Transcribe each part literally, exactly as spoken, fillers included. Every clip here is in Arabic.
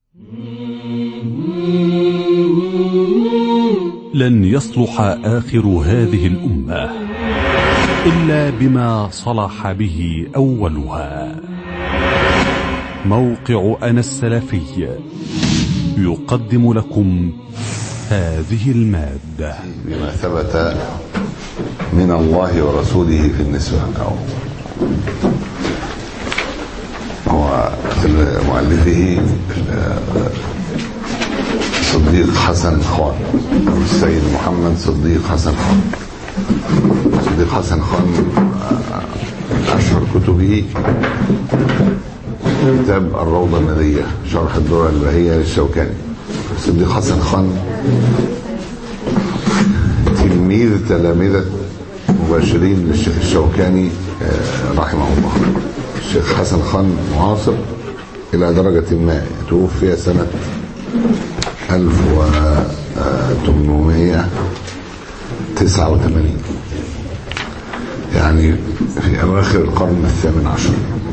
لن يصلح آخر هذه الأمة إلا بما صلح به أولها. موقع أنا السلفي يقدم لكم هذه المادة بما ثبت من الله ورسوله في النسوة، أو هو مؤلفه صديق حسن خان، السيد محمد صديق حسن خان. صديق حسن خان أشهر كتبه كتاب الروضة الندية شرح الدرر البهية للشوكاني. صديق حسن خان تلميذ تلامذة مباشرين للشيخ الشوكاني رحمه الله. الشيخ حسن خان معاصر إلى درجة ما، توفي سنة ألف وثمانمائة وتسعة وثمانين، يعني في أواخر القرن الثامن عشر.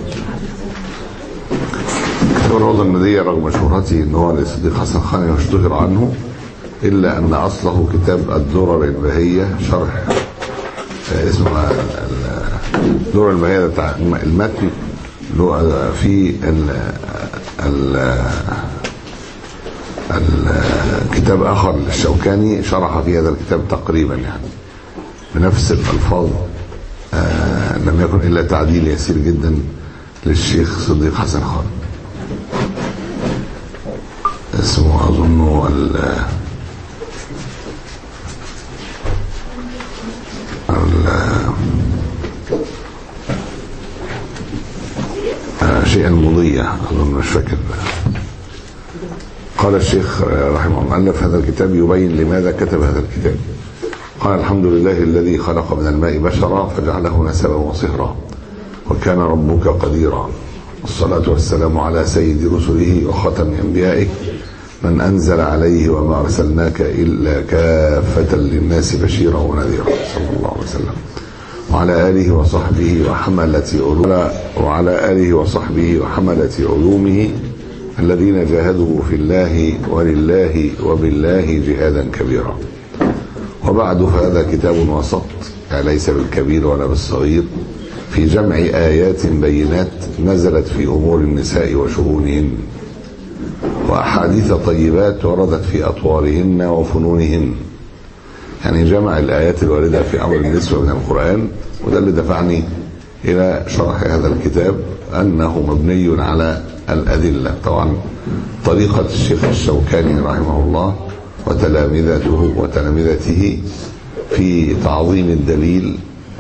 كتاب الروضة الندية رغم شهرته ان هو لصديق حسن خان يشتهر عنه، الا ان اصله كتاب الدرر البهية شرح اسمه الدرر البهية بتاع المتن في الكتاب اخر للشوكاني شرح في هذا الكتاب تقريبا يعني بنفس الالفاظ، لم يكن الا تعديل يسير جدا للشيخ صديق حسن خان. اسمه اظنه ال ال شيئا مضية، اظن مش فاكر. قال الشيخ رحمه الله: ألف هذا الكتاب يبين لماذا كتب هذا الكتاب. قال: الحمد لله الذي خلق من الماء بشرا فجعله نسبا وصهرا وكان ربك قديرا، والصلاة والسلام على سيد رسله وختم أنبيائه من أنزل عليه وما أرسلناك إلا كافة للناس بشيرا ونذيرا صلى الله عليه وسلم، وعلى آله وصحبه وحملة علومه وعلى آله وصحبه وحملة علومه الذين جاهدوا في الله ولله وبالله جهادا كبيرا. وبعد، فهذا كتاب وسط، يعني ليس بالكبير ولا بالصغير، في جمع آيات بينات نزلت في أمور النساء وشؤونهن، وأحاديث طيبات وردت في أطوارهن وفنونهن. يعني جمع الآيات الواردة في أمر النسوة من القرآن، وده اللي دفعني إلى شرح هذا الكتاب، أنه مبني على الأدلة. طبعا طريقة الشيخ الشوكاني رحمه الله وتلامذته وتلامذته في تعظيم الدليل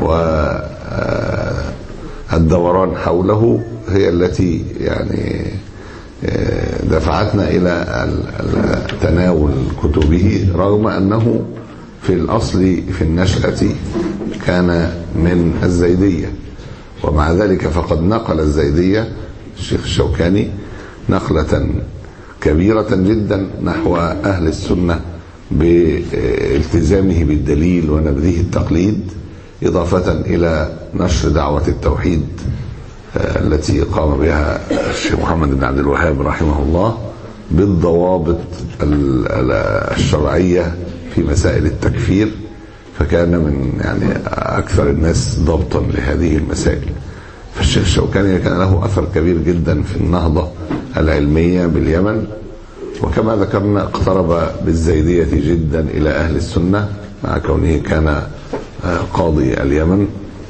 والدوران حوله هي التي يعني دفعتنا إلى تناول كتبه، رغم أنه في الأصل في النشأة كان من الزيدية، ومع ذلك فقد نقل الزيدية الشيخ الشوكاني نقلة كبيرة جدا نحو أهل السنة بالتزامه بالدليل ونبذه التقليد، إضافة إلى نشر دعوة التوحيد التي قام بها الشيخ محمد بن عبد الوهاب رحمه الله بالضوابط الشرعية في مسائل التكفير، فكان من يعني أكثر الناس ضبطا لهذه المسائل. فالشيخ الشوكاني كان له أثر كبير جدا في النهضة العلمية باليمن، وكما ذكرنا اقترب بالزيدية جدا إلى أهل السنة مع كونه كان قاضي اليمن.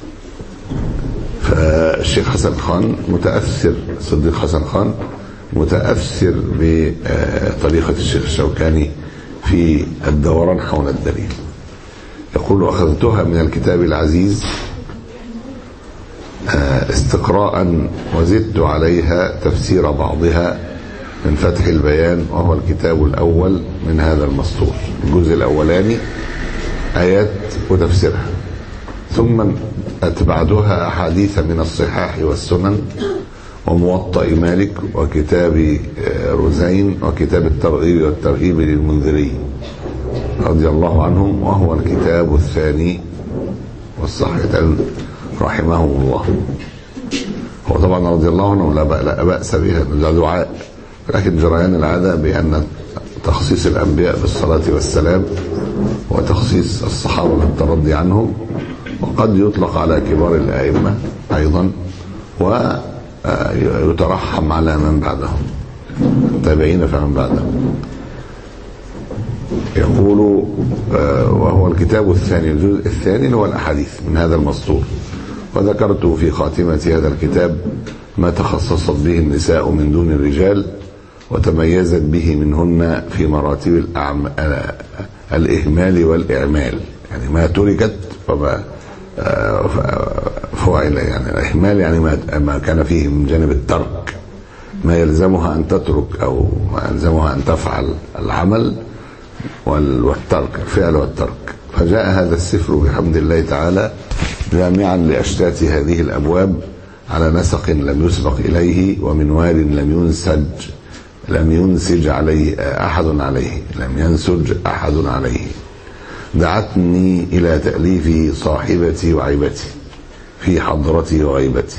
فالشيخ حسن خان متأثر، صديق حسن خان متأثر بطريقة الشيخ الشوكاني في الدوران حول الدليل. يقول: أخذتها من الكتاب العزيز استقراء، وزدت عليها تفسير بعضها من فتح البيان، وهو الكتاب الأول من هذا المسطور. الجزء الأولاني آيات وتفسيرها، ثم أتبعتها أحاديث من الصحاح والسنن وموطأ مالك وكتاب رزين وكتاب الترغيب والترهيب للمنذري رضي الله عنهم، وهو الكتاب الثاني والصحيحين رحمهم الله. هو طبعا رضي الله عنه لا بأس بها، ده دعاء لكن جريان العادة بأن تخصيص الأنبياء بالصلاة والسلام وتخصيص الصحابة بالترضي عنهم، وقد يطلق على كبار الأئمة أيضا، ويترحم على من بعدهم التابعين فمن بعدهم. يقول وهو الكتاب الثاني الجزء الثاني هو الأحاديث من هذا المسطور. وذكرت في خاتمة هذا الكتاب ما تخصصت به النساء من دون الرجال وتميزت به منهن في مراتب الأعم... الإهمال والإعمال، يعني ما تركت وما فعل، يعني الإهمال يعني ما كان فيه من جانب الترك، ما يلزمها أن تترك أو ما يلزمها أن تفعل العمل والترك، الفعل والترك. فجاء هذا السفر بحمد الله تعالى جامعا لأشتات هذه الأبواب على نسق لم يسبق إليه ومنوال لم ينسج لم ينسج عليه أحد عليه لم ينسج أحد عليه. دعتني إلى تأليف صاحبتي وعيبتي في حضرتي وغيبتي.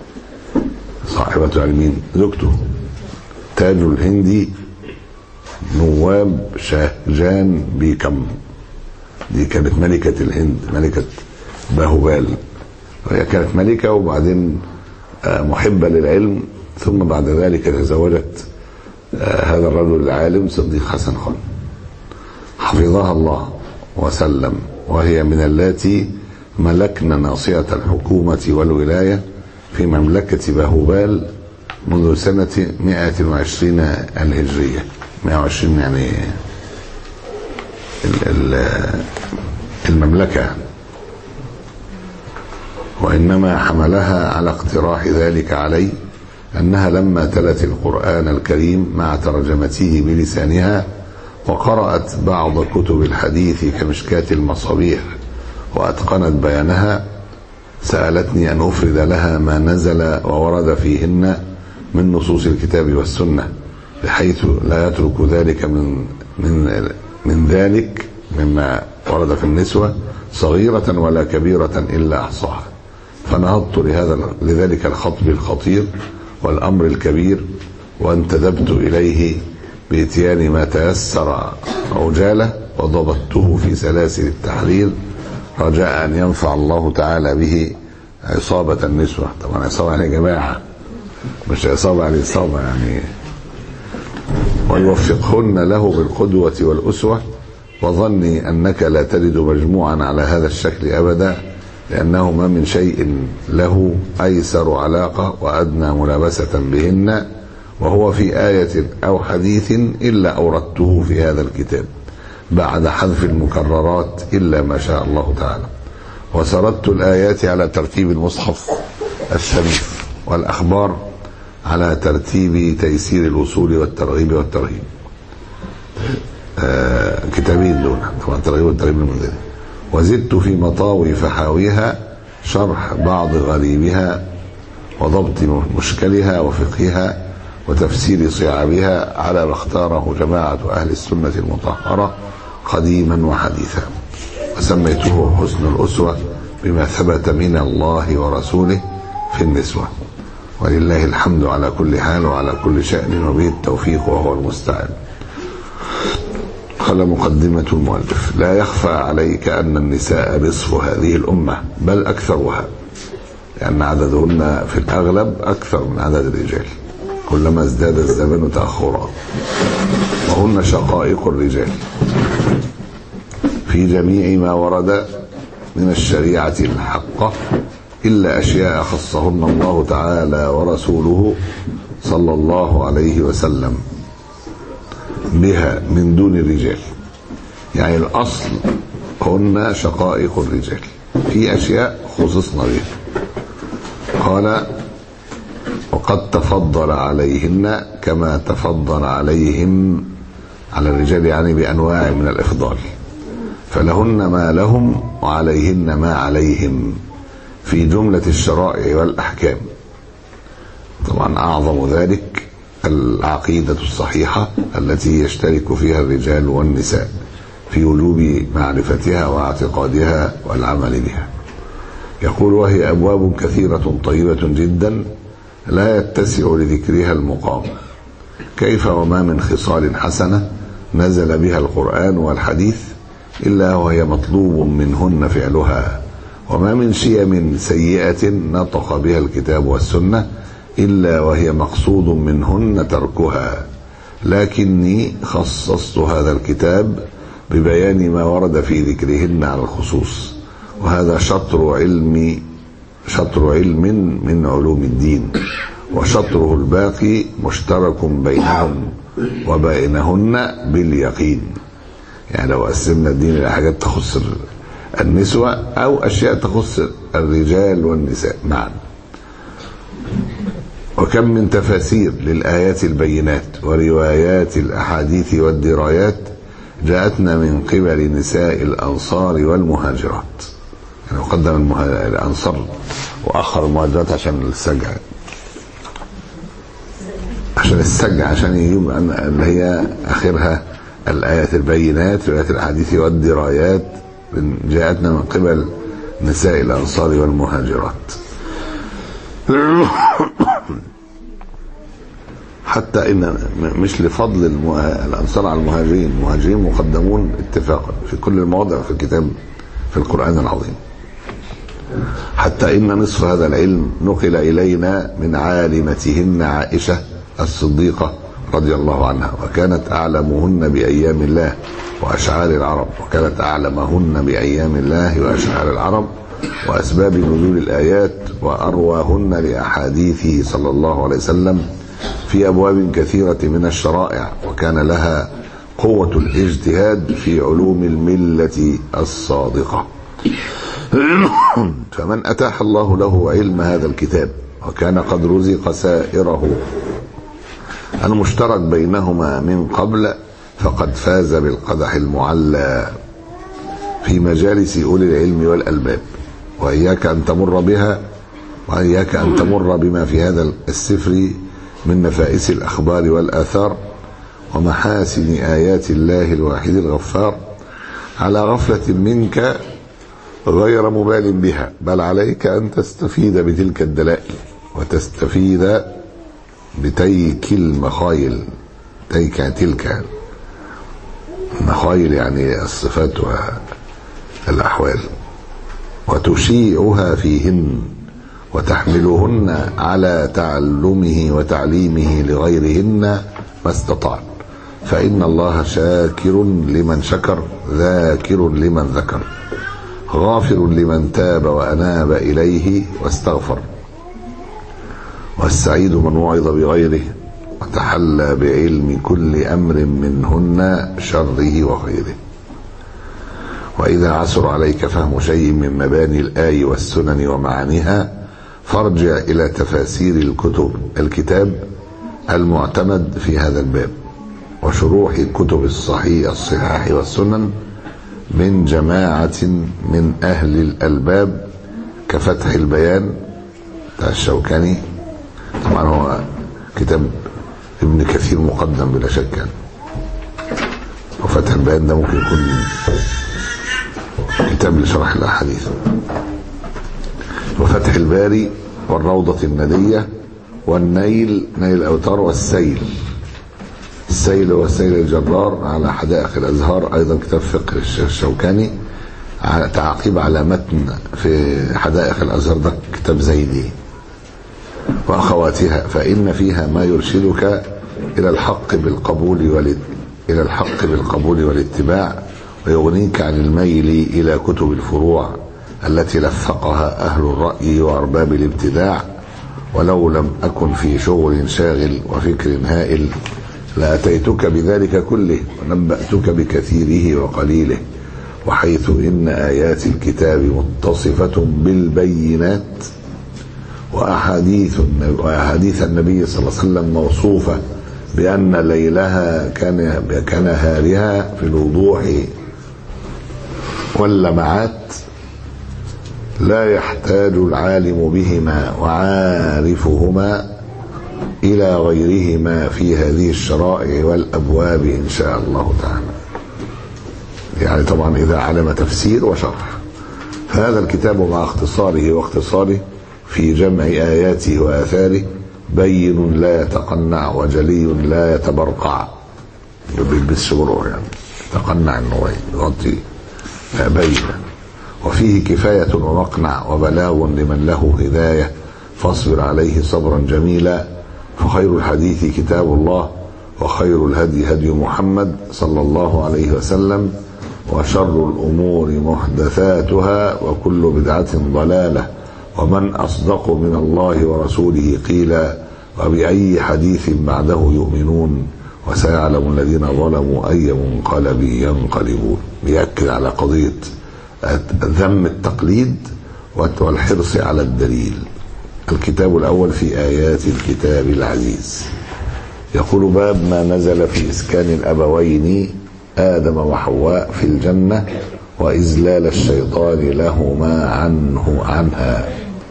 صاحبة علمين زوجته تاج الهندي نواب شاهجان بيكم، دي كانت ملكة الهند، ملكة باهوبال، وهي كانت ملكة وبعدين محبة للعلم، ثم بعد ذلك تزوجت هذا الرجل العالم صديق حسن خان حفظها الله وسلم، وهي من اللاتي ملكن ناصية الحكومة والولاية في مملكة باهوبال منذ سنة مئة وعشرين الهجرية. مئة وعشرين يعني المملكة، وإنما حملها على اقتراح ذلك علي أنها لما تلت القرآن الكريم مع ترجمته بلسانها وقرأت بعض كتب الحديث كمشكاة المصابيح وأتقنت بيانها، سألتني أن أفرد لها ما نزل وورد فيهن من نصوص الكتاب والسنة، بحيث لا يترك ذلك من من من ذلك مما ورد في النسوة صغيرة ولا كبيرة إلا أحصاها. فنهضت لهذا لذلك الخطب الخطير والأمر الكبير، وانتدبت إليه بإتيان ما تيسر عجالة، وضبطته في سلاسل التحرير رجاء أن ينفع الله تعالى به عصابة النسوة. طبعا عصابة يعني جماعة، مش عصابة يعني عصابة يعني، ويوفقهن له بالقدوة والأسوة. وظني أنك لا تجد مجموعا على هذا الشكل أبدا، لأنه ما من شيء له أيسر علاقة وأدنى ملابسة بهن، وهو في آية أو حديث إلا أوردته في هذا الكتاب بعد حذف المكررات إلا ما شاء الله تعالى. وسردت الآيات على ترتيب المصحف الشريف، والأخبار على ترتيب تيسير الوصول والترغيب والترهيب، آه كتابين دون طبعا الترغيب والترهيب المنذري. وزدت في مطاوي فحاويها شرح بعض غريبها وضبط مشكلها وفقهها وتفسير صعابها على ما اختاره جماعة أهل السنة المطهرة قديما وحديثا، وسميته حسن الأسوة بما ثبت من الله ورسوله في النسوة. ولله الحمد على كل حال وعلى كل شأن، وبه التوفيق وهو المستعان. قال مقدمة المؤلف: لا يخفى عليك أن النساء نصف هذه الأمة بل أكثرها، لأن عددهن في الأغلب أكثر من عدد الرجال كلما ازداد الزمن تأخرا، وهن شقائق الرجال في جميع ما ورد من الشريعة الحقة، إلا أشياء خصهن الله تعالى ورسوله صلى الله عليه وسلم بها من دون الرجال. يعني الأصل هن شقائق الرجال، في أشياء خصصنا بها. قال: وقد تفضل عليهن كما تفضل عليهم على الرجال، يعني بأنواع من الإفضال، فلهن ما لهم وعليهن ما عليهم في جملة الشرائع والأحكام. طبعا أعظم ذلك العقيدة الصحيحة التي يشترك فيها الرجال والنساء في وجوب معرفتها واعتقادها والعمل بها. يقول: وهي أبواب كثيرة طيبة جدا لا يتسع لذكرها المقام، كيف وما من خصال حسنة نزل بها القرآن والحديث إلا وهي مطلوب منهن فعلها، وما من شيم سيئة نطق بها الكتاب والسنة إلا وهي مقصود منهن تركها، لكني خصصت هذا الكتاب ببيان ما ورد في ذكرهن على الخصوص، وهذا شطر علم شطر علم من علوم الدين، وشطره الباقي مشترك بينهم وبينهن باليقين. يعني لو قسمنا الدين إلى حاجات تخص النسوة أو أشياء تخص الرجال والنساء معا. وكم من تفاسير للآيات البينات وروايات الأحاديث والدرايات جاءتنا من قبل نساء الأنصار والمهاجرات. يعني قدم الأنصار وأخر المهاجرات عشان السجع، عشان السجع عشان يجيب اللي هي آخرها الآيات البينات روايات الأحاديث والدرايات جاءتنا من قبل نساء الأنصار والمهاجرات. حتى إن مش لفضل الأنصار على المهاجرين، المهاجرين مقدمون اتفاقا في كل المواضع في الكتاب في القرآن العظيم. حتى إن نصف هذا العلم نقل إلينا من عالمتهن عائشة الصديقة رضي الله عنها، وكانت أعلمهن بأيام الله وأشعار العرب، وكانت أعلمهن بأيام الله وأشعار العرب وأسباب نزول الآيات، وأرواهن لأحاديثه صلى الله عليه وسلم في أبواب كثيرة من الشرائع، وكان لها قوة الاجتهاد في علوم الملة الصادقة. فمن أتاح الله له علم هذا الكتاب وكان قد رزق سائره المشترك بينهما من قبل فقد فاز بالقدح المعلى في مجالس أولي العلم والألباب. وإياك أن تمر بها وإياك أن تمر بما في هذا السفر من نفائس الأخبار والآثار ومحاسن آيات الله الواحد الغفار على غفلة منك غير مبال بها، بل عليك أن تستفيد بتلك الدلائل وتستفيد بتيك المخايل. تيك تلك المخايل يعني الصفات والأحوال، وتشيعها فيهن وتحملهن على تعلمه وتعليمه لغيرهن ما استطاع، فإن الله شاكر لمن شكر ذاكر لمن ذكر غافر لمن تاب وأناب إليه واستغفر، والسعيد من وعظ بغيره وتحلى بعلم كل أمر منهن شره وخيره. وإذا عسر عليك فهم شيء من مباني الآي والسنن ومعانيها فارجع إلى تفاسير الكتب الكتاب المعتمد في هذا الباب وشروح كتب الصحيح الصحاح والسنن من جماعة من أهل الألباب كفتح البيان بتاع الشوكاني. طبعا هو كتاب ابن كثير مقدم بلا شك، وفتح البيان ده ممكن يكون كتاب لشرح الأحاديث. وفتح الباري والروضة الندية والنيل نيل الأوتار والسيل. السيل هو السيل الجرار على حدائق الأزهار، أيضا كتاب فقه الشوكاني تعقيب على متن في حدائق الأزهار ده كتاب زيدي. وأخواتها فإن فيها ما يرشدك إلى الحق بالقبول والد... إلى الحق بالقبول والاتباع، ويغنيك عن الميل إلى كتب الفروع التي لفقها أهل الرأي وأرباب الابتداع. ولو لم أكن في شغل شاغل وفكر هائل لأتيتك بذلك كله ونبأتك بكثيره وقليله. وحيث إن آيات الكتاب متصفة بالبينات وأحاديث وأحاديث النبي صلى الله عليه وسلم موصوفة بأن ليلها كان كنهارها في الوضوح واللمعات، لا يحتاج العالم بهما وعارفهما إلى غيرهما في هذه الشرائع والأبواب إن شاء الله تعالى. يعني طبعا إذا علم تفسير وشرح. فهذا الكتاب مع اختصاره واختصاره في جمع آياته وآثاره بين لا يتقنع وجلي لا يتبرقع، بيلبسش برقع يعني، تقنع انه يغطي بين. وفيه كفاية ومقنع وبلاغ لمن له هداية، فاصبر عليه صبرا جميلا. فخير الحديث كتاب الله، وخير الهدي هدي محمد صلى الله عليه وسلم، وشر الأمور محدثاتها، وكل بدعة ضلالة. ومن أصدق من الله ورسوله قيلا، وبأي حديث بعده يؤمنون، وسيعلم الذين ظلموا أي منقلب ينقلبون. بيأكد على قضية ذم التقليد والحرص على الدليل. الكتاب الأول في آيات الكتاب العزيز. يقول: باب ما نزل في إسكان الأبوين آدم وحواء في الجنة وإذلال الشيطان لهما عنه عنها.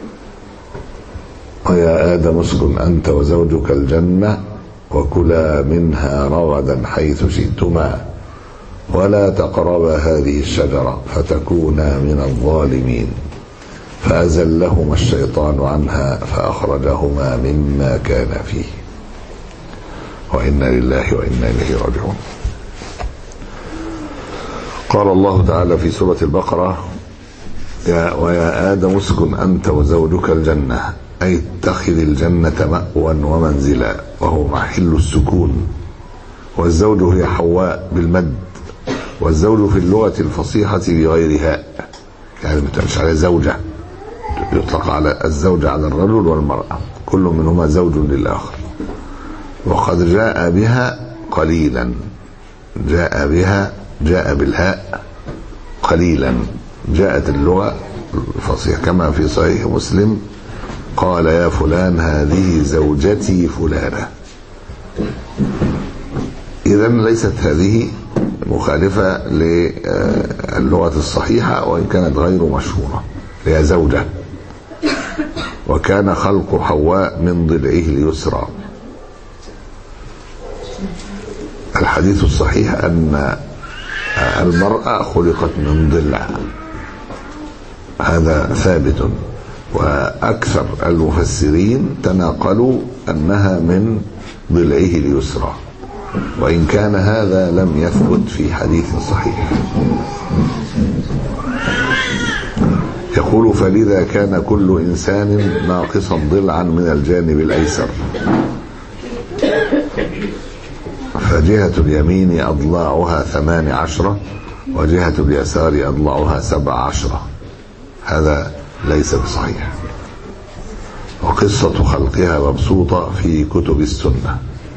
ويا آدم اسكن أنت وزوجك الجنة وكلا منها رغدا حيث شئتما ولا تقربا هذه الشجرة فتكونا من الظالمين. فأزلهما الشيطان عنها فأخرجهما مما كان فيه. وإنا لله وإنا إليه راجعون. قال الله تعالى في سورة البقرة: يا ويا آدم اسكن أنت وزوجك الجنة، أي اتخذ الجنة مأوى ومنزلا، وهو محل السكون. والزوج هي حواء بالمد، والزوج في اللغة الفصيحة بغير هاء، يعني مش على زوجة، يطلق على الزوجة على الرجل والمرأة، كل منهما زوج للآخر. وقد جاء بها قليلا، جاء بها جاء بالهاء قليلا. جاءت اللغة الفصيحة كما في صحيح مسلم: قال يا فلان هذه زوجتي فلانة. إذن ليست هذه مخالفة للغة الصحيحة، وإن كانت غير مشهورة، هي زوجة. وكان خلق حواء من ضلعه اليسرى. الحديث الصحيح أن المرأة خلقت من ضلع، هذا ثابت. وأكثر المفسرين تناقلوا أنها من ضلعه اليسرى، وإن كان هذا لم يثبت في حديث صحيح. يقول: فلذا كان كل إنسان ناقصا ضلعا من الجانب الأيسر، فجهة اليمين أضلاعها ثمان عشرة وجهة اليسار أضلاعها سبع عشرة. هذا ليس بصحيح. وقصة خلقها مبسوطة في كتب السنة.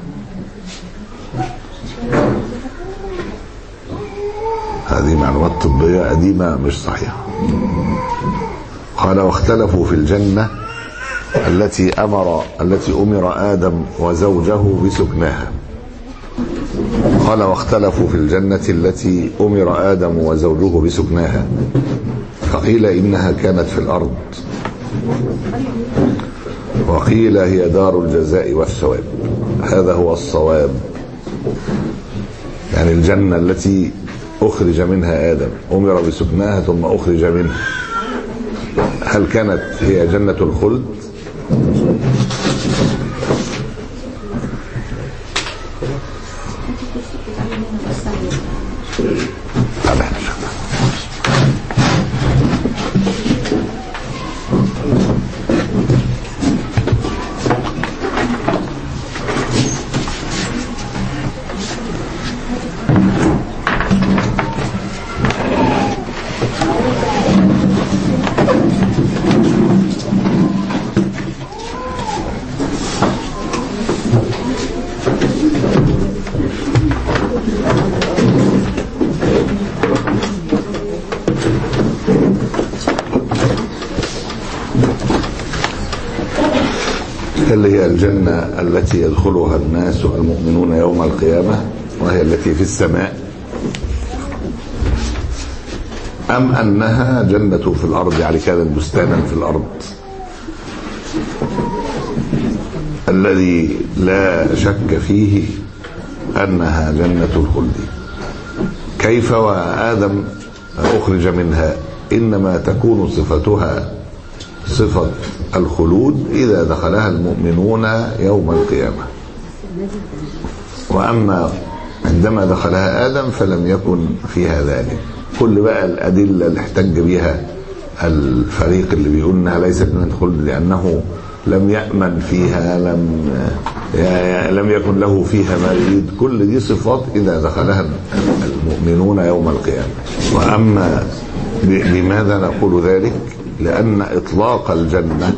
هذه معلومات طبية قديمة مش صحيحة. قال: واختلفوا في الجنة التي أمر التي أمر آدم وزوجه بسكنها. قال: واختلفوا في الجنة التي أمر آدم وزوجه بسكنها، فقيل إنها كانت في الأرض، وقيل هي دار الجزاء والثواب. هذا هو الصواب، يعني الجنة التي أخرج منها آدم أمر بسكنها ثم أخرج منها، هل كانت هي جنة الخلد؟ اللي هي الجنة التي يدخلها الناس المؤمنون يوم القيامة، وهي التي في السماء، أم أنها جنة في الأرض، يعني كانت بستانا في الأرض الذي لا شك فيه أنها جنة الخلد. كيف وآدم أخرج منها؟ إنما تكون صفتها صفة الخلود إذا دخلها المؤمنون يوم القيامة. وأما عندما دخلها آدم فلم يكن فيها ذلك. كل بقى الأدلة اللي احتج بها الفريق اللي بيقول انها ليست من الخلد لأنه لم يأمن فيها، لم لم يكن له فيها ما يريد، كل دي صفات إذا دخلها المؤمنون يوم القيامة. وأما لماذا نقول ذلك؟ لأن إطلاق الجنة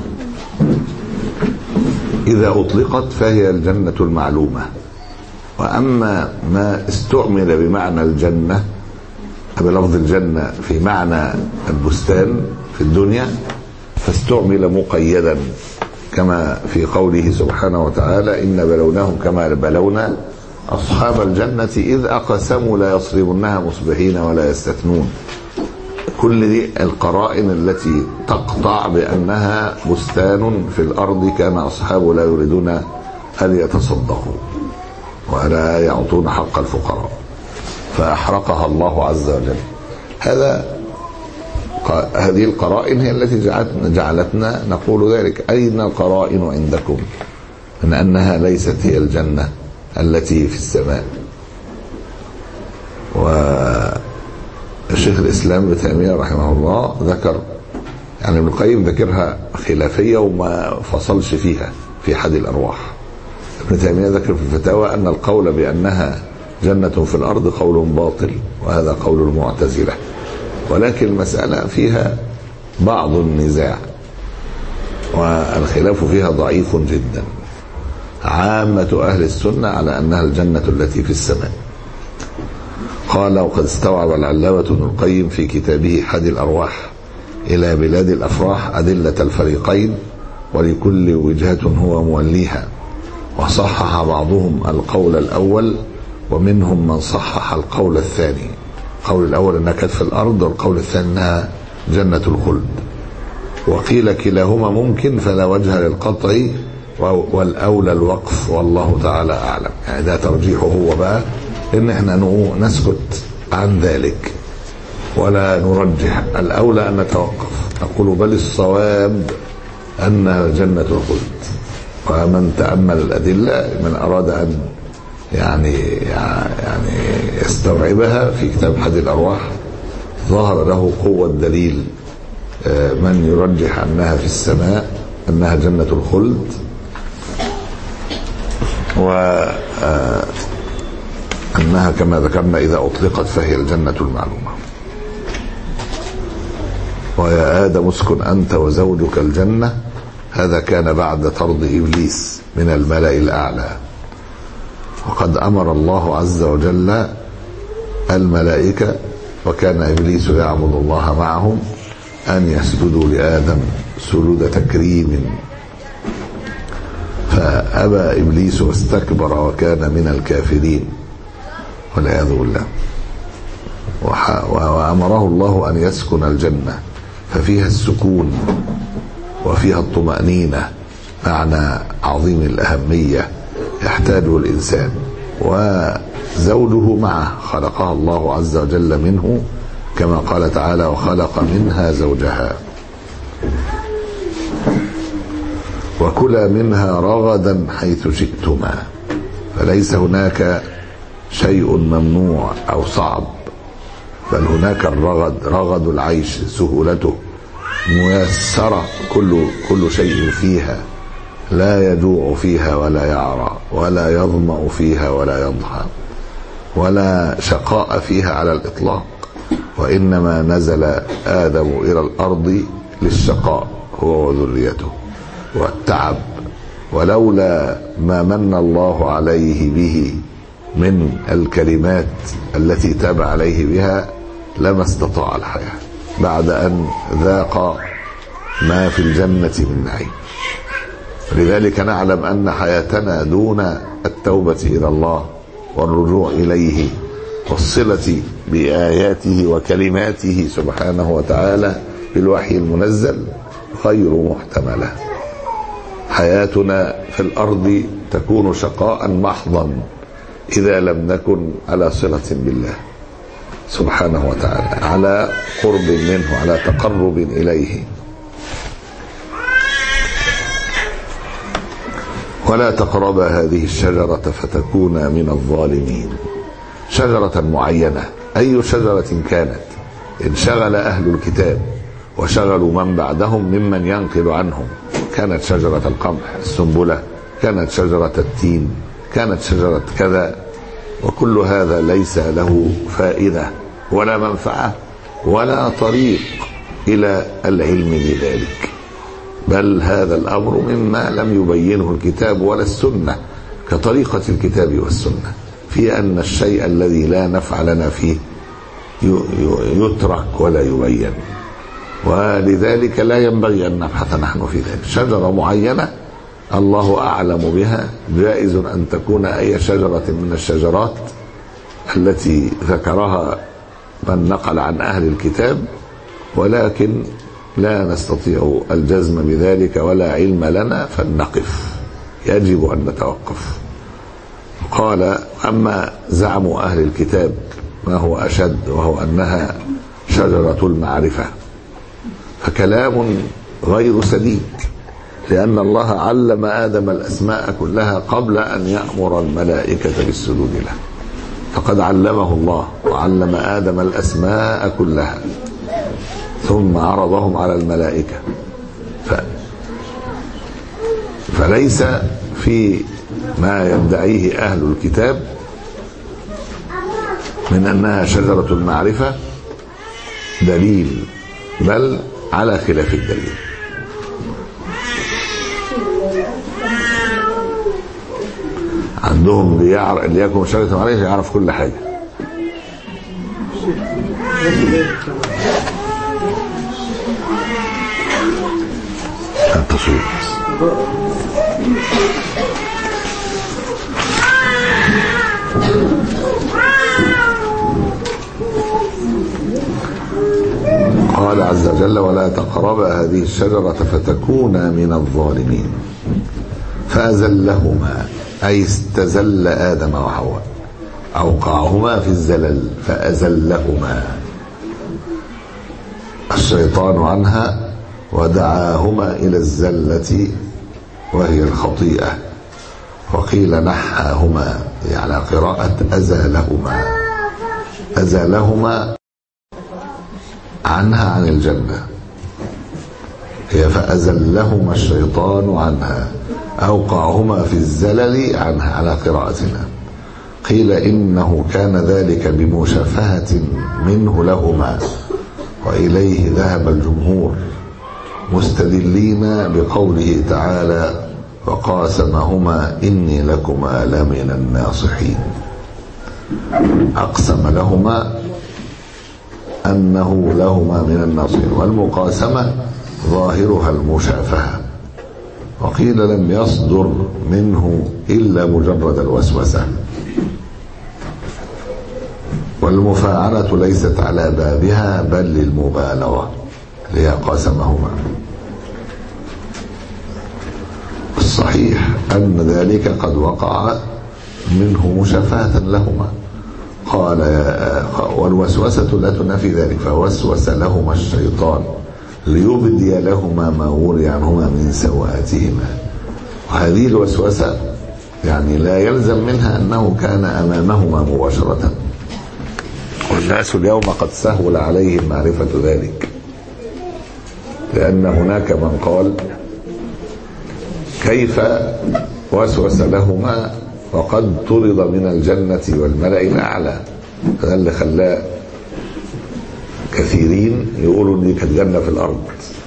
إذا أطلقت فهي الجنة المعلومة، وأما ما استعمل بمعنى الجنة بلفظ الجنة في معنى البستان في الدنيا فاستعمل مقيدا، كما في قوله سبحانه وتعالى إن بلوناهم كما بلونا أصحاب الجنة إذ أقسموا لا يصرمنها مصبحين ولا يستثنون. كل دي القرائن التي تقطع بأنها بستان في الأرض كان أصحابه لا يريدون أن يتصدقوا ولا يعطون حق الفقراء فأحرقها الله عز وجل. هذا هذه القرائن هي التي جعلتنا نقول ذلك. أين القرائن عندكم من أنها ليست هي الجنة التي في السماء؟ والشيخ الإسلام ابن تيمية رحمه الله ذكر، يعني ابن القيم ذكرها خلافية وما فصلش فيها في حد الأرواح. ابن تيمية ذكر في الفتاوى أن القول بأنها جنة في الأرض قول باطل، وهذا قول المعتزلة، ولكن المسألة فيها بعض النزاع والخلاف فيها ضعيف جدا. عامة أهل السنة على أنها الجنة التي في السماء. قال وقد استوعب العلامة ابن القيم في كتابه حد الأرواح إلى بلاد الأفراح أدلة الفريقين ولكل وجهة هو موليها، وصحح بعضهم القول الأول ومنهم من صحح القول الثاني. القول الأول أنها كانت في الأرض، والقول الثاني أنها جنة الخلد. وقيل كلاهما ممكن فلا وجه للقطع والأولى الوقف والله تعالى أعلم. يعني ده ترجيحه هو بقى إن احنا نسكت عن ذلك ولا نرجح، الأولى أن نتوقف نقول بل الصواب أنها جنة الخلد. ومن تأمل الأدلة من أراد أن يعني يعني يستوعبها في كتاب حد الأرواح ظهر له قوة دليل من يرجح أنها في السماء أنها جنة الخلد، وأنها كما ذكرنا إذا أطلقت فهي الجنة المعلومة. ويا آدم اسكن أنت وزوجك الجنة، هذا كان بعد طرد إبليس من الملأ الأعلى. وقد أمر الله عز وجل الملائكة وكان إبليس يعبد الله معهم أن يسجدوا لآدم سجود تكريم، فأبى إبليس واستكبر وكان من الكافرين والعياذ بالله. وأمره الله أن يسكن الجنة ففيها السكون وفيها الطمأنينة، معنى عظيم الأهمية يحتاجه الإنسان. وزوجه معه خلقها الله عز وجل منه كما قال تعالى وخلق منها زوجها. وكلا منها رغدا حيث شئتما، فليس هناك شيء ممنوع أو صعب، بل هناك الرغد، رغد العيش سهولته ميسرة، كل كل شيء فيها، لا يجوع فيها ولا يعرى ولا يظمأ فيها ولا يضحى، ولا شقاء فيها على الإطلاق، وإنما نزل آدم إلى الأرض للشقاء هو وذريته والتعب، ولولا ما من الله عليه به من الكلمات التي تاب عليه بها لما استطاع الحياة بعد أن ذاق ما في الجنة من نعيم. لذلك نعلم أن حياتنا دون التوبة إلى الله والرجوع إليه والصلة بآياته وكلماته سبحانه وتعالى بالوحي المنزل غير محتملة. حياتنا في الأرض تكون شقاء محضا إذا لم نكن على صلة بالله سبحانه وتعالى، على قرب منه، على تقرب إليه. ولا تقربا هذه الشجرة فتكونا من الظالمين. شجرة معينة، أي شجرة كانت، انشغل أهل الكتاب وشغلوا من بعدهم ممن ينقل عنهم. كانت شجرة القمح، السنبلة، كانت شجرة التين، كانت شجرة كذا، وكل هذا ليس له فائدة ولا منفعة ولا طريق إلى العلم بذلك، بل هذا الأمر مما لم يبينه الكتاب ولا السنة كطريقة الكتاب والسنة، في أن الشيء الذي لا نفع لنا فيه يترك ولا يبين، ولذلك لا ينبغي أن نبحث نحن في ذلك. شجرة معينة الله أعلم بها، جائز أن تكون أي شجرة من الشجرات التي ذكرها من نقل عن أهل الكتاب، ولكن لا نستطيع الجزم بذلك ولا علم لنا فلنقف، يجب أن نتوقف. قال: أما زعم أهل الكتاب ما هو أشد، وهو أنها شجرة المعرفة، فكلام غير سديد، لأن الله علم آدم الأسماء كلها قبل أن يأمر الملائكة بالسجود له، فقد علمه الله وعلم آدم الأسماء كلها ثم عرضهم على الملائكة. ف... فليس في ما يدعيه أهل الكتاب من أنها شجرة المعرفة دليل، بل على خلاف الدليل. عندهم اللي يكون شجرة المعرفة يعرف كل حاجة. التصوير قال عز وجل: ولا تقربا هذه الشجرة فتكونا من الظالمين. فأزلهما، أي استزل آدم وحواء، أوقعهما في الزلل، فأزلهما الشيطان عنها ودعاهما إلى الزلة وهي الخطيئة، وقيل نحاهما، يعني قراءة أزالهما، أزالهما عنها عن الجنة، هي فأزلهما الشيطان عنها، أوقعهما في الزلل عنها على قراءتنا. قيل إنه كان ذلك بمشافهة منه لهما، وإليه ذهب الجمهور مستدلين بقوله تعالى: وقاسمهما إني لكما لمن الناصحين. أقسم لهما أنه لهما من الناصحين، والمقاسمة ظاهرها المشافهة. وقيل لم يصدر منه إلا مجرد الوسوسة، والمفاعلة ليست على بابها بل للمبالغة، هي قاسمهما. الصحيح أن ذلك قد وقع منه مشافهة لهما. قال: والوسوسة لا تنافي ذلك، فوسوس لهما الشيطان ليبدي لهما ما وري عنهما من سوآتهما. وهذه الوسوسة يعني لا يلزم منها أنه كان أمامهما مباشرة، والناس اليوم قد سهل عليهم معرفة ذلك، لأن هناك من قال: كيف وسوس لهما وقد طرد من الجنة والملأ الأعلى؟ هذا اللي خلاه كثيرين يقولوا دي كانت جنة في الأرض.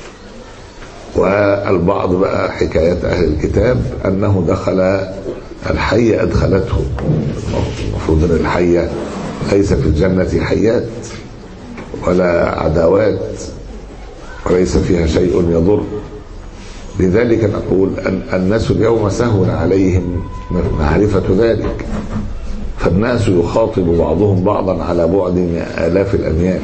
والبعض بقى حكاية أهل الكتاب أنه دخل الحية أدخلته. المفروض أن الحية ليس في الجنة حيات ولا عداوات وليس فيها شيء يضر. لذلك نقول أن الناس اليوم سهل عليهم معرفة ذلك، فالناس يخاطب بعضهم بعضا على بعد آلاف الأميال،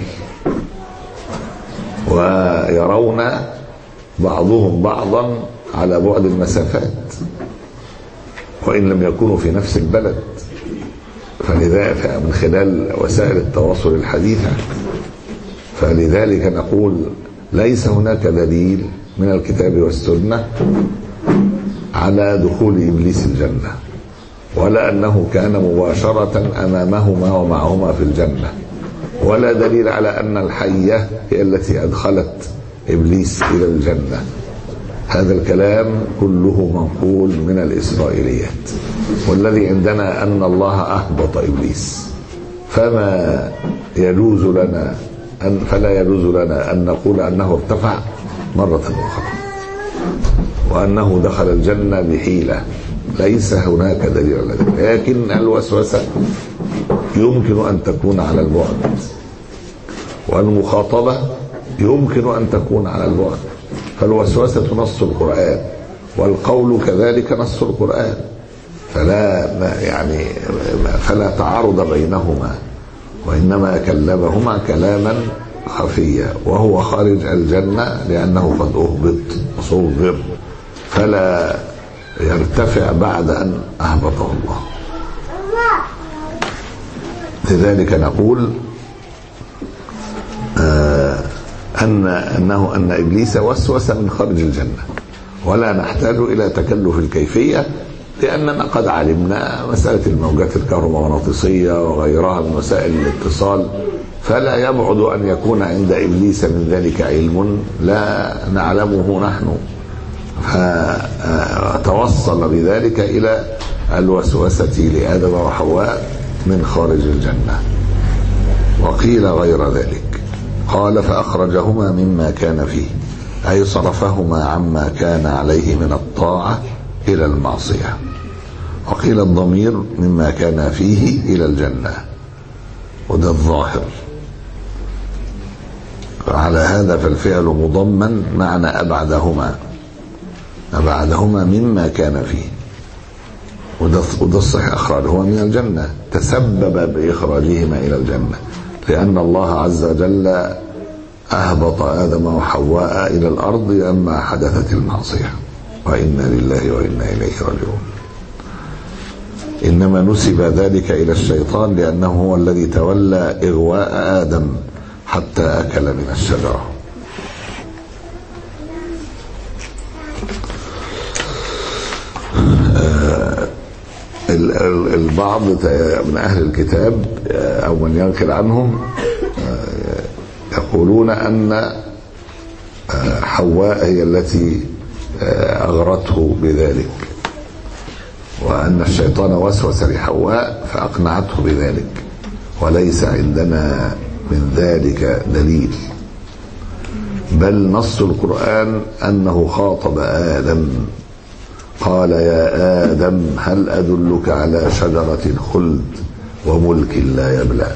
ويرون بعضهم بعضا على بعد المسافات وإن لم يكونوا في نفس البلد. فلذلك من خلال وسائل التواصل الحديثة، فلذلك نقول ليس هناك دليل من الكتاب والسنة على دخول إبليس الجنة، ولا أنه كان مباشرة أمامهما ومعهما في الجنة، ولا دليل على أن الحية هي التي أدخلت إبليس إلى الجنة. هذا الكلام كله منقول من الإسرائيليات، والذي عندنا أن الله أهبط إبليس، فما يجوز لنا أن فلا يجوز لنا أن نقول أنه ارتفع مرة أخرى وأنه دخل الجنة بحيلة، ليس هناك دليل على ذلك. لكن الوسوسة يمكن أن تكون على البعد، والمخاطبة يمكن أن تكون على البعد، فالوسوسة نص القرآن، والقول كذلك نص القرآن، فلا يعني فلا تعارض بينهما، وإنما كلمهما كلاما خفيا، وهو خارج الجنة لأنه قد أهبط وصغر، فلا يرتفع بعد أن أهبطه الله. لذلك نقول آه أن أنه أن إبليس وسوس من خارج الجنة، ولا نحتاج إلى تكلف الكيفية، لأننا قد علمنا مسألة الموجات الكهرومغناطيسية وغيرها من وسائل الاتصال، فلا يبعد أن يكون عند إبليس من ذلك علم لا نعلمه نحن، فتوصل بذلك إلى الوسوسة لآدم وحواء من خارج الجنة. وقيل غير ذلك، قال فأخرجهما مما كان فيه، أي صرفهما عما كان عليه من الطاعة إلى المعصية. وقيل الضمير مما كان فيه إلى الجنة، وده الظاهر. على هذا فالفعل مضمن معنى أبعدهما، أبعدهما مما كان فيه، وده الصحيح، أخرجهما من الجنة، تسبب بإخراجهما إلى الجنة، لأن الله عز وجل أهبط آدم وحواء إلى الأرض لما حدثت المعصية، وإنا لله وإنا إليه راجعون. إنما نسب ذلك إلى الشيطان لأنه هو الذي تولى إغواء آدم حتى أكل من الشجرة. البعض من أهل الكتاب أو من ينقل عنهم يقولون أن حواء هي التي أغرته بذلك، وأن الشيطان وسوس لحواء فأقنعته بذلك، وليس عندنا من ذلك دليل، بل نص القرآن أنه خاطب آدم قال يا آدم هل أدلك على شجرة الخلد وملك لا يبلى.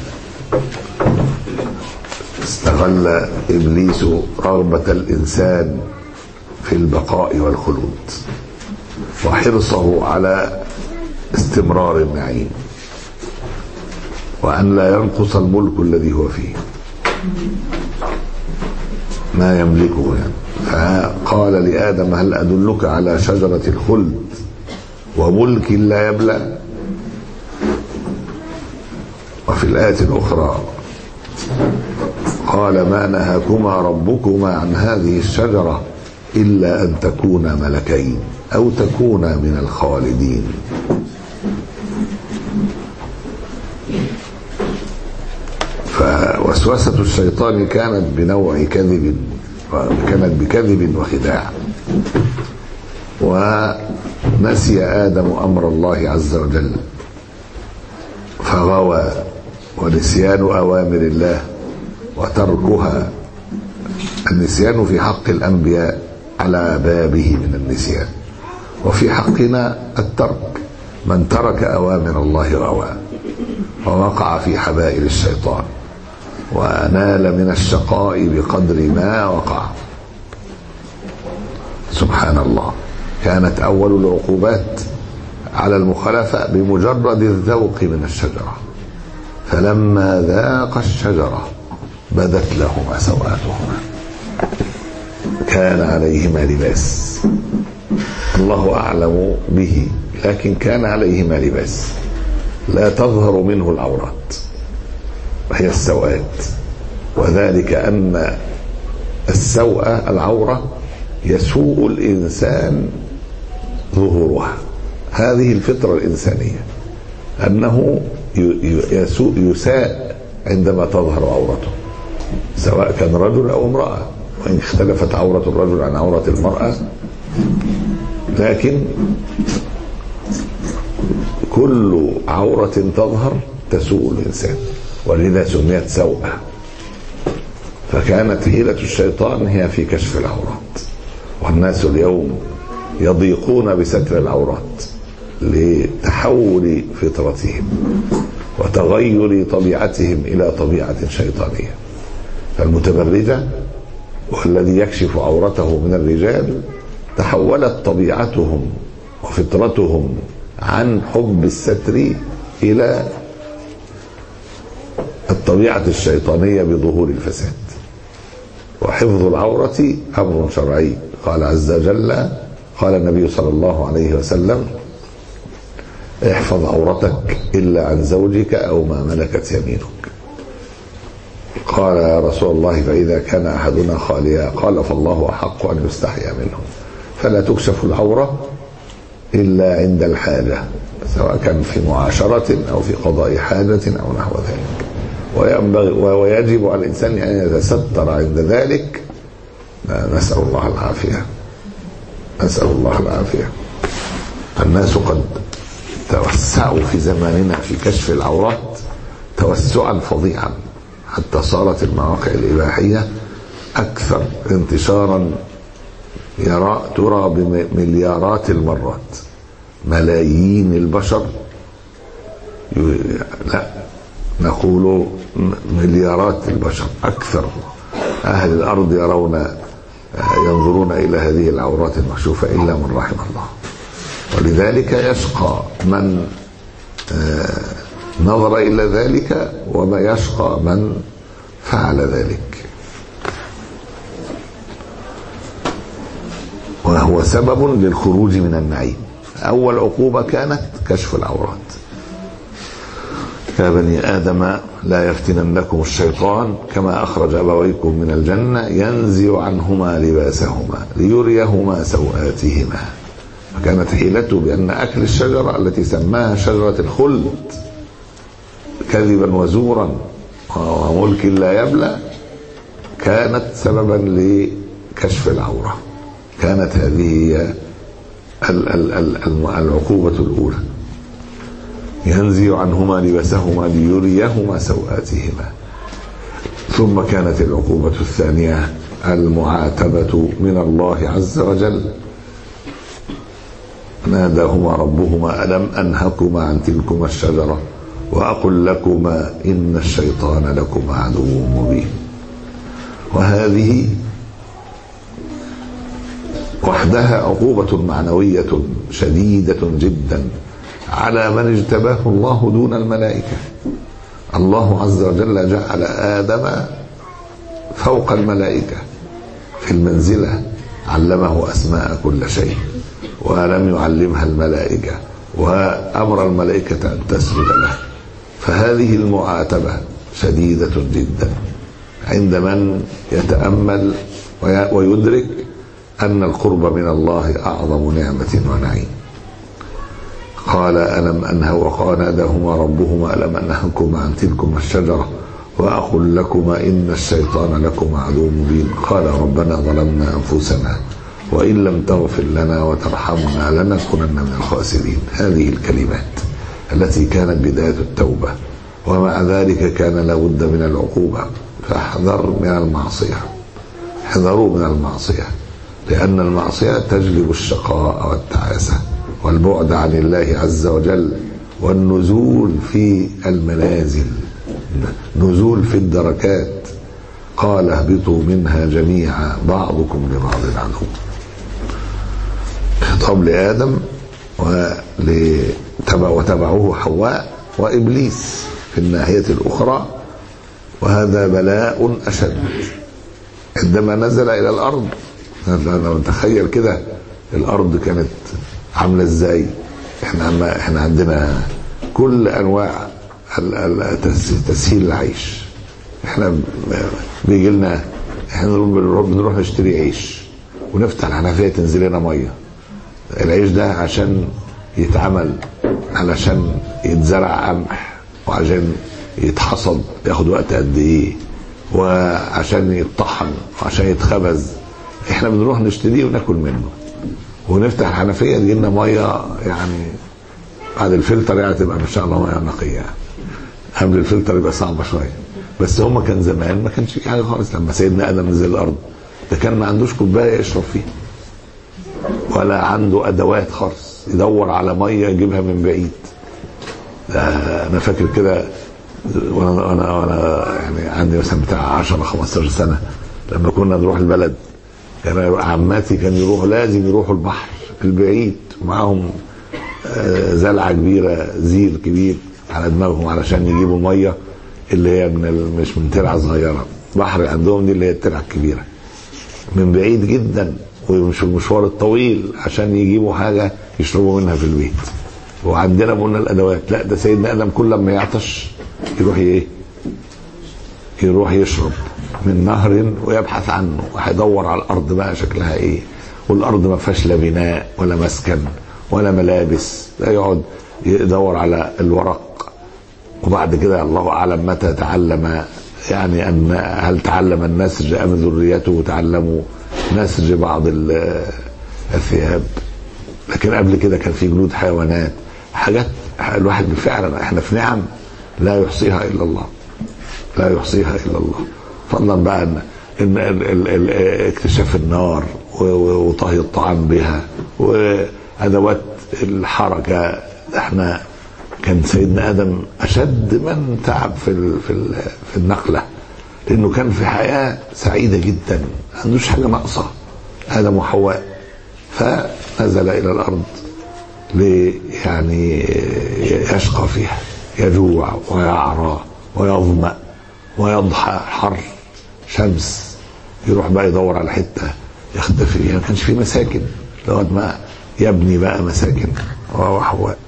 استغل إبليس رغبة الإنسان في البقاء والخلود وحرصه على استمرار النعيم، وأن لا ينقص الملك الذي هو فيه ما يملكه يعني. فقال لآدم هل أدلك على شجرة الخلد وملك لا يبلى. وفي الآية الأخرى قال ما نهاكما ربكما عن هذه الشجرة إلا أن تكونا ملكين أو تكونا من الخالدين. فوسوسة الشيطان كانت بنوع كذب، كانت بكذب وخداع، ونسي آدم أمر الله عز وجل فغوى، ونسيان أوامر الله وتركها، النسيان في حق الأنبياء على بابه من النسيان، وفي حقنا الترك، من ترك أوامر الله غوى ووقع في حبائل الشيطان ونال من الشقاء بقدر ما وقع. سبحان الله. كانت أول العقوبات على المخالفة بمجرد الذوق من الشجرة، فلما ذاق الشجرة بدت لهما سوآتهما كان عليهما لباس، الله أعلم به، لكن كان عليهما لباس لا تظهر منه العورات وهي السوءات، وذلك أن السوء العورة يسوء الإنسان ظهورها. هذه الفطرة الإنسانية، أنه يساء عندما تظهر عورته، سواء كان رجل أو امرأة، وإن اختلفت عورة الرجل عن عورة المرأة، لكن كل عورة تظهر تسوء الإنسان، ولذا سميت سوءة. فكانت حيلة الشيطان هي في كشف العورات، والناس اليوم يضيقون بستر العورات لتحول فطرتهم وتغير طبيعتهم إلى طبيعة شيطانية. فالمتبرجة والذي يكشف عورته من الرجال تحولت طبيعتهم وفطرتهم عن حب الستر إلى الطبيعة الشيطانية بظهور الفساد. وحفظ العورة أمر شرعي، قال عز وجل، قال النبي صلى الله عليه وسلم: احفظ عورتك إلا عن زوجك أو ما ملكت يمينك. قال يا رسول الله: فإذا كان أحدنا خاليا؟ قال: فالله أحق أن يستحيا منه. فلا تكشف العورة إلا عند الحاجة، سواء كان في معاشرة أو في قضاء حاجة أو نحو ذلك. وينبغي ويجب على الإنسان أن يتستر عند ذلك. نسأل الله العافية، نسأل الله العافية. الناس قد توسعوا في زماننا في كشف العورات توسعا فظيعا، حتى صارت المواقع الإباحية أكثر انتشارا، يرى ترى بمليارات المرات. ملايين البشر، لا نقول مليارات البشر، أكثر أهل الأرض يرون ينظرون إلى هذه العورات المكشوفة إلا من رحم الله. ولذلك يشقى من نظر إلى ذلك، وما يشقى من فعل ذلك. وهو سبب للخروج من النعيم. أول عقوبة كانت كشف العورات: يا بني آدم لا يفتننكم الشيطان كما أخرج أبويكم من الجنة ينزع عنهما لباسهما ليريهما سوآتهما. فكانت حيلته بأن أكل الشجرة التي سماها شجرة الخلد كذبا وزورا وملك لا يبلى كانت سببا لكشف العورة. كانت هذه العقوبة الأولى: ينزع عنهما لباسهما ليريهما سوآتهما. ثم كانت العقوبة الثانية المعاتبة من الله عز وجل: ناداهما ربهما ألم أنهكما عن تلكما الشجرة وأقل لكما إن الشيطان لكما عدو مبين. وهذه وحدها عقوبة معنوية شديدة جدا على من اجتباه الله دون الملائكة. الله عز وجل جعل آدم فوق الملائكة في المنزلة، علمه أسماء كل شيء ولم يعلمها الملائكة، وأمر الملائكة أن تسجد له. فهذه المعاتبة شديدة جدا عند من يتأمل ويدرك أن القرب من الله أعظم نعمة ونعيم. قال ألم أنه وقال ناداهما ربهما ألم أنهكما عن تلكما الشجرة وأقل لكما إن الشيطان لكما عدو مبين. قال ربنا ظلمنا أنفسنا وإن لم تغفر لنا وترحمنا لنكونن من الخاسرين. هذه الكلمات التي كانت بداية التوبة، ومع ذلك كان لابد من العقوبة. فاحذر من المعصية، احذروا من المعصية، لأن المعصية تجلب الشقاء والتعاسة والبعد عن الله عز وجل والنزول في المنازل، نزول في الدركات. قال اهبطوا منها جميعا بعضكم لبعض عدو. خطاب لآدم وتبعه حواء وإبليس في الناحية الأخرى. وهذا بلاء أشد عندما نزل إلى الأرض. لو نتخيل كده الأرض كانت عاملة إزاي. احنا احنا عندنا كل أنواع تسهيل العيش. احنا بيجي لنا احنا بنروح نشتري عيش ونفتح الحنفية تنزل لنا مية، العيش ده عشان يتعمل، علشان يتزرع قمح، وعشان يتحصد ياخد وقت قد ايه، وعشان يتطحن، وعشان يتخبز. احنا بنروح نشتريه وناكل منه، ونفتح الحنفيه تجي لنا ميه يعني بعد الفلتر يعني تبقى ما شاء الله ميه نقيه يعني. قبل الفلتر يبقى صعبه شويه. بس هما كان زمان ما كانش في حاجه خالص. لما سيدنا ادم نزل الارض ده كان ما عندوش كوبايه يشرب فيها، ولا عنده ادوات خالص، يدور على ميه يجيبها من بعيد. انا فاكر كده وانا وانا وانا يعني عندي مثلا بتاع عشرة خمستاشر سنه، لما كنا نروح البلد كان عماتي كان يروحوا لازم يروحوا البحر البعيد، ومعاهم زلعه كبيره، زير كبير على دماغهم، علشان يجيبوا الميه اللي هي من مش من ترعه صغيره، بحر عندهم دي اللي هي الترعه الكبيره، من بعيد جدا، ومش المشوار الطويل عشان يجيبوا حاجه يشربوا منها في البيت. وعندنا قلنا الادوات، لا ده سيدنا ادم كل لما يعطش يروح ايه؟ يروح يشرب من نهر ويبحث عنه، وهيدور على الارض بقى شكلها ايه، والارض ما فيهاش لا بناء ولا مسكن ولا ملابس، لا يقعد يدور على الورق. وبعد كده الله اعلم متى تعلم، يعني ان هل تعلم النسج ام ذريته تعلموا نسج بعض الثياب. لكن قبل كده كان في جلود حيوانات، حاجات الواحد فعلا احنا في نعم لا يحصيها الا الله، لا يحصيها الا الله. فضلا بقى ان, إن ال ال ال اكتشاف النار وطهي الطعام بها وادوات الحركه. احنا كان سيدنا ادم اشد من تعب في في في النقله، لانه كان في حياه سعيده جدا، ما عندوش حاجه ناقصه ادم وحواء. فنزل الى الارض لي يعني يشقى فيها، يجوع ويعرى ويظمأ ويضحى حر شمس، يروح بقى يدور على حته يختفي فيها. ما كانش في مساكن لغايه ما يبني بقى مساكن وهو حواء.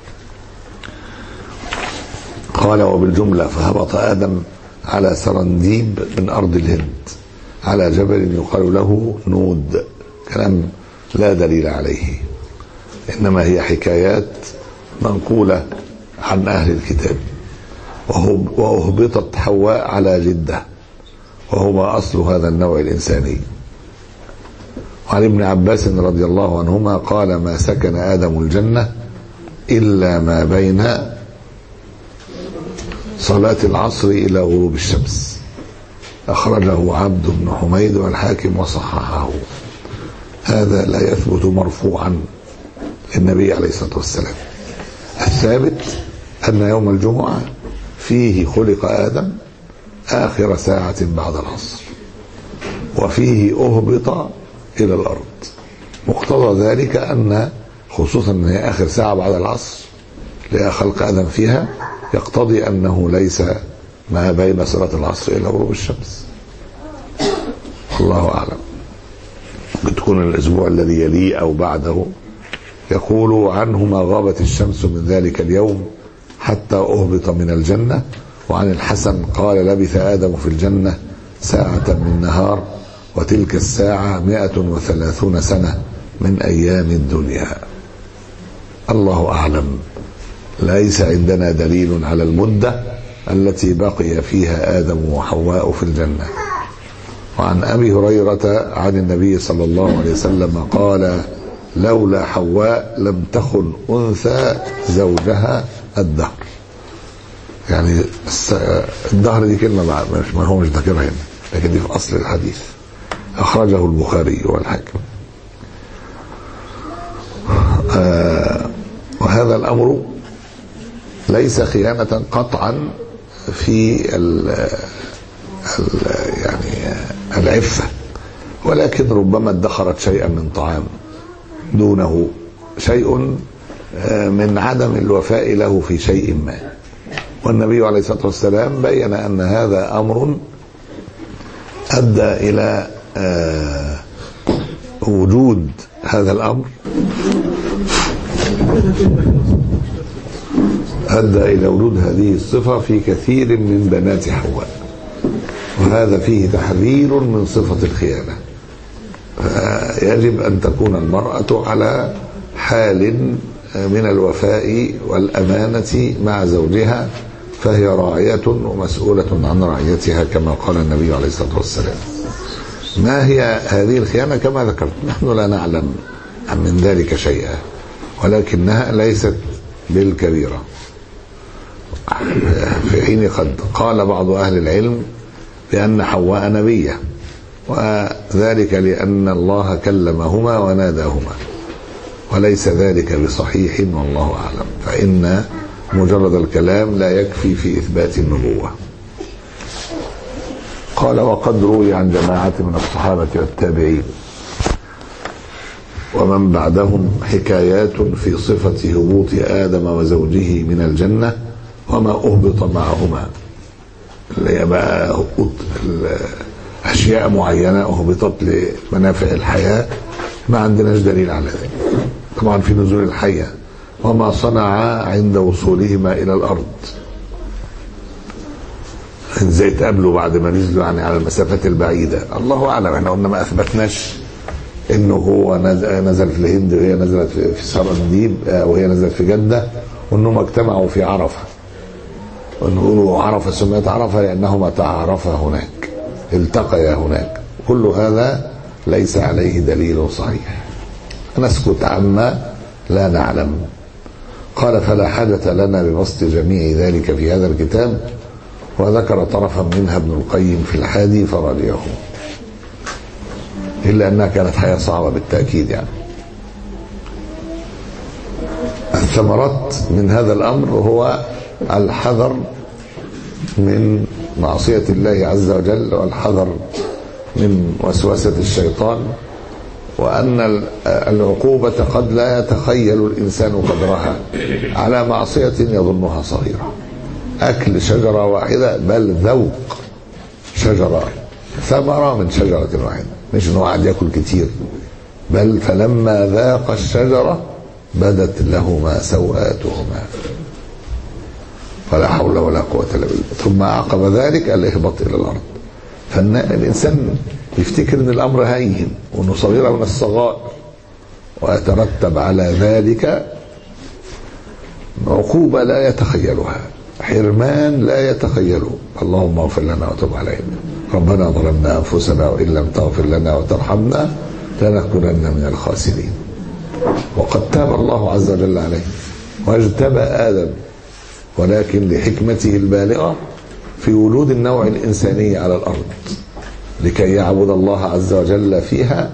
قال وبالجمله فهبط ادم على سرنديب من ارض الهند على جبل يقال له نود. كلام لا دليل عليه، انما هي حكايات منقوله عن اهل الكتاب. واهبطت حواء على جده، وهما اصل هذا النوع الانساني. وعن ابن عباس رضي الله عنهما قال ما سكن ادم الجنه الا ما بين صلاه العصر الى غروب الشمس. اخرجه عبد بن حميد والحاكم وصححه. هذا لا يثبت مرفوعا للنبي عليه الصلاه والسلام. الثابت ان يوم الجمعه فيه خلق ادم اخر ساعه بعد العصر، وفيه اهبط الى الارض. مقتضى ذلك ان خصوصا ان هي اخر ساعه بعد العصر لخلق ادم فيها، يقتضي انه ليس ما بين صلاه العصر الى غروب الشمس. الله اعلم. ممكن تكون الاسبوع الذي يليه او بعده. يقول عنه ما غابت الشمس من ذلك اليوم حتى اهبط من الجنه. وعن الحسن قال لبث ادم في الجنه ساعه من نهار، وتلك الساعه مائة وثلاثون سنه من ايام الدنيا. الله اعلم. ليس عندنا دليل على المده التي بقي فيها ادم وحواء في الجنه. وعن ابي هريره عن النبي صلى الله عليه وسلم قال لولا حواء لم تخن انثى زوجها الدهر. يعني الدهر دي كلمه ما هو مش ذاكرها هنا، لكن دي في اصل الحديث. اخرجه البخاري والحاكم. آه وهذا الامر ليس خيانه قطعا في ال ال يعني العفه، ولكن ربما ادخرت شيئا من طعام دونه شيء من عدم الوفاء له في شيء ما. والنبي عليه الصلاه والسلام بين ان هذا امر ادى الى وجود هذا الامر ادى الى وجود هذه الصفه في كثير من بنات حواء، وهذا فيه تحذير من صفه الخيانه. يجب ان تكون المراه على حال من الوفاء والأمانة مع زوجها، فهي راعية ومسؤولة عن رعيتها كما قال النبي عليه الصلاة والسلام. ما هي هذه الخيانة؟ كما ذكرت نحن لا نعلم من ذلك شيئا، ولكنها ليست بالكبيرة، في حين قد قال بعض أهل العلم بأن حواء نبية، وذلك لأن الله كلمهما وناداهما، وليس ذلك بصحيح والله أعلم، فإن مجرد الكلام لا يكفي في إثبات النبوة. قال: وقد روي عن جماعة من الصحابة والتابعين ومن بعدهم حكايات في صفة هبوط آدم وزوجه من الجنة وما أهبط معهما، اللي هي بقى أشياء معينة أهبطت لمنافع الحياة، ما عندناش دليل على ذلك. طبعا في نزول الحية وما صنع عند وصولهما إلى الأرض، ازاي تقابلوا بعد ما نزلوا يعني على المسافات البعيدة، الله أعلم. احنا قلنا ما أثبتناش إنه هو نزل في الهند وهي نزلت في سرنديب وهي نزلت في جدة، وإنهم اجتمعوا في عرفة، ونقولوا عرفة سميت عرفة لأنهما تعارفا هناك، التقيا هناك. كل هذا ليس عليه دليل صحيح، نسكت عما لا نعلم. قال: فلا حاجة لنا ببسط جميع ذلك في هذا الكتاب، وذكر طرفا منها ابن القيم في الحادي فراجعه، إلا أنها كانت حياة صعبة بالتأكيد. يعني الثمرات من هذا الأمر هو الحذر من معصية الله عز وجل، والحذر من وسوسة الشيطان، وأن العقوبة قد لا يتخيل الإنسان قدرها على معصية يظنها صغيرة. أكل شجرة واحدة، بل ذوق شجرة، ثمرة من شجرة واحدة، مش أنه قاعد يأكل كتير، بل فلما ذاق الشجرة بدت لهما سوآتهما، ولا حول ولا قوة إلا بالله. ثم عقب ذلك الإهباط إلى الأرض. فالإنسان يفتكر أن الأمر هين وأنه صغيرة من الصغائر، ويترتب على ذلك عقوبة لا يتخيلها، حرمان لا يتخيله. اللهم اغفر لنا وتب علينا، ربنا ظلمنا أنفسنا وإن لم تغفر لنا وترحمنا لنكونن من الخاسرين. وقد تاب الله عز وجل عليه واجتبى آدم، ولكن لحكمته البالغة في وجود النوع الإنساني على الأرض لكي يعبد الله عز وجل فيها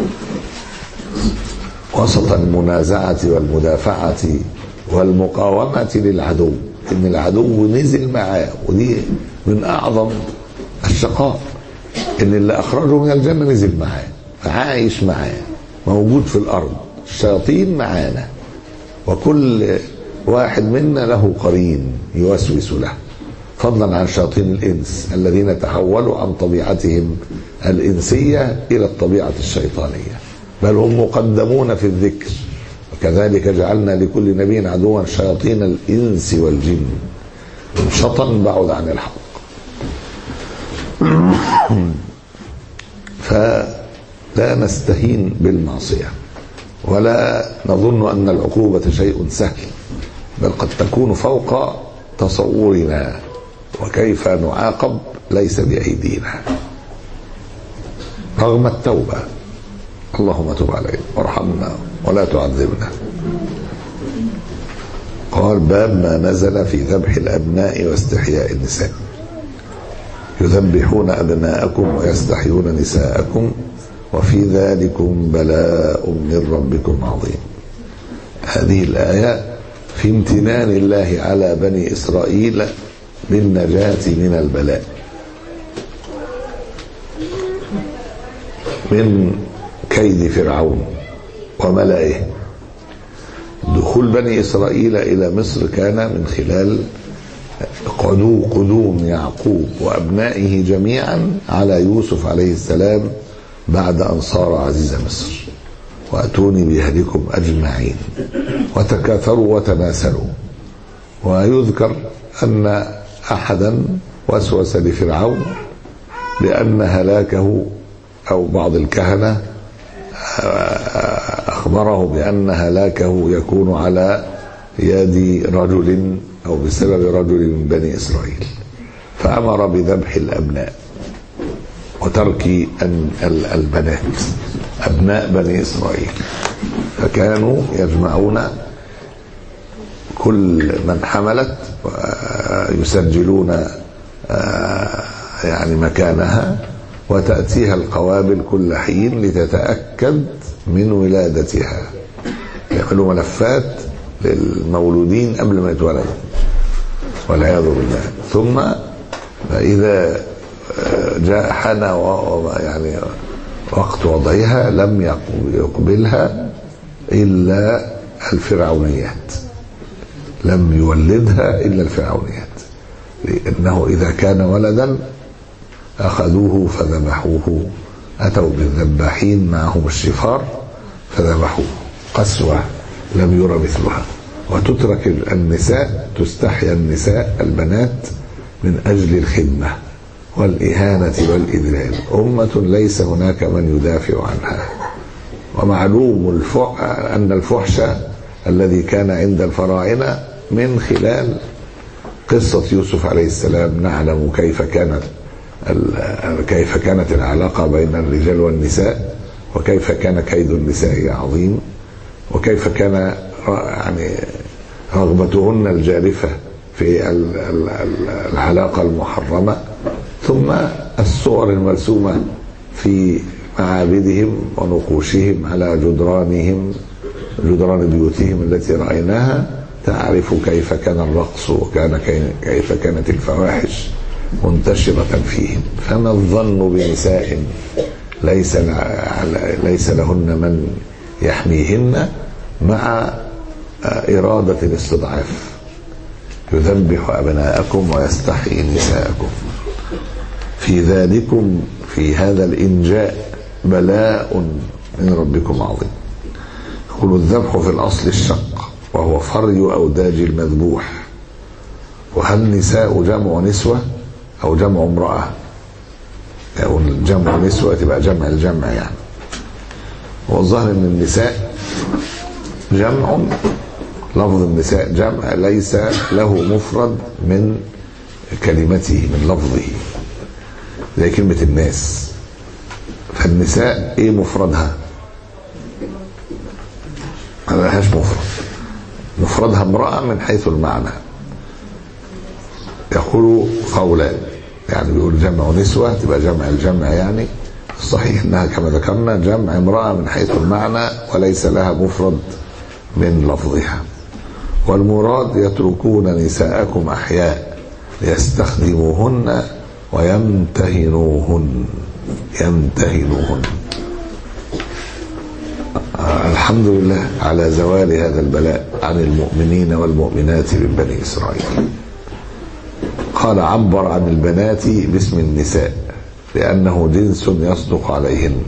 وسط المنازعة والمدافعة والمقاومة للعدو. إن العدو نزل معاه، ودي من أعظم الشقاء، إن اللي أخرجه من الجنة نزل معاه، عايش معاه، موجود في الأرض، الشياطين معانا، وكل واحد منا له قرين يوسوس له، فضلا عن شياطين الإنس الذين تحولوا عن طبيعتهم الإنسية إلى الطبيعة الشيطانية، بل هم مقدمون في الذكر. وكذلك جعلنا لكل نبي عدوا شياطين الإنس والجن شطن بعد عن الحق. فلا نستهين بالمعصية، ولا نظن أن العقوبة شيء سهل، بل قد تكون فوق تصورنا، وكيف نعاقب ليس بأيدينا رغم التوبة. اللهم تب علينا وارحمنا ولا تعذبنا. قال: باب ما نزل في ذبح الأبناء واستحياء النساء. يذبحون أبناءكم ويستحيون نساءكم وفي ذلكم بلاء من ربكم عظيم. هذه الآية في امتنان الله على بني إسرائيل بالنجاة من البلاء، من كيد فرعون وملئه. دخول بني إسرائيل إلى مصر كان من خلال قدوم يعقوب وأبنائه جميعا على يوسف عليه السلام بعد أن صار عزيز مصر. وأتوني بأهلكم أجمعين، وتكاثروا وتناسلوا. ويذكر أن أحدا وسوس لفرعون بأن هلاكه، أو بعض الكهنة أخبره بأن هلاكه يكون على يد رجل أو بسبب رجل من بني إسرائيل، فأمر بذبح الأبناء وترك البنات، أبناء بني إسرائيل. فكانوا يجمعون كل من حملت يسجلون يعني مكانها، وتأتيها القوابل كل حين لتتأكد من ولادتها، يعملوا ملفات للمولودين قبل ما يتولدوا والعياذ بالله. ثم إذا جاء حان يعني وقت وضعها لم يقبلها إلا الفرعونيات، لم يولدها إلا الفرعونيات، لأنه إذا كان ولدا أخذوه فذبحوه، أتوا بالذباحين معهم الشفار فذبحوه، قسوة لم يرى مثلها. وتترك النساء، تستحيا النساء البنات من أجل الخدمة والإهانة والإذلال، أمة ليس هناك من يدافع عنها. ومعلوم أن الفحش الذي كان عند الفراعنة من خلال قصة يوسف عليه السلام نعلم كيف كانت كيف كانت العلاقة بين الرجال والنساء، وكيف كان كيد النساء عظيم، وكيف كان يعني رغبتهن الجارفة في العلاقة المحرمة. ثم الصور المرسومة في معابدهم ونقوشهم على جدرانهم، جدران بيوتهم التي رأيناها، تعرف كيف كان الرقص وكان كيف كانت الفواحش منتشرة فيهم. فما الظن بنساء ليس ليس لهن من يحميهن مع إرادة الاستضعاف؟ يذبح أبناءكم ويستحيي نساءكم في ذلكم، في هذا الإنجاء بلاء من ربكم عظيم. يقول الذبح في الأصل الشق، وهو فري أوداج المذبوح. وهل نساء جمع نسوة أو جمع امرأة؟ يعني جمع نسوة تبقى جمع الجمع يعني. والظاهر ان النساء جمع، لفظ النساء جمع ليس له مفرد من كلمته من لفظه، زي كلمة الناس. فالنساء ايه مفردها؟ ما لهاش مفرد، مفردها امرأة من حيث المعنى. يقول قولان، يعني بيقول جمع نسوة تبقى جمع الجمع، يعني الصحيح انها كما ذكرنا جمع امرأة من حيث المعنى وليس لها مفرد من لفظها. والمراد يتركون نساءكم أحياء ليستخدموهن ويمتهنوهن، يمتهنوهن. الحمد لله على زوال هذا البلاء عن المؤمنين والمؤمنات من بني إسرائيل. قال عبر عن البنات باسم النساء لأنه جنس يصدق عليهن،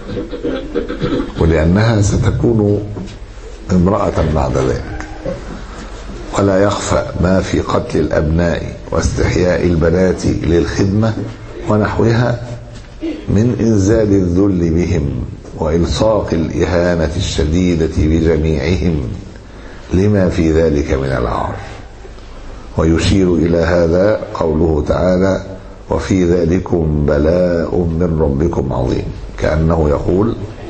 ولأنها ستكون امرأة بعد ذلك. ولا يخفى ما في قتل الأبناء واستحياء البنات للخدمة ونحوها من إنزال الذل بهم وإلصاق الإهانة الشديدة بجميعهم لما في ذلك من العار. ويشير إلى هذا قوله تعالى وفي ذلكم بلاء من ربكم عظيم، كأنه يقول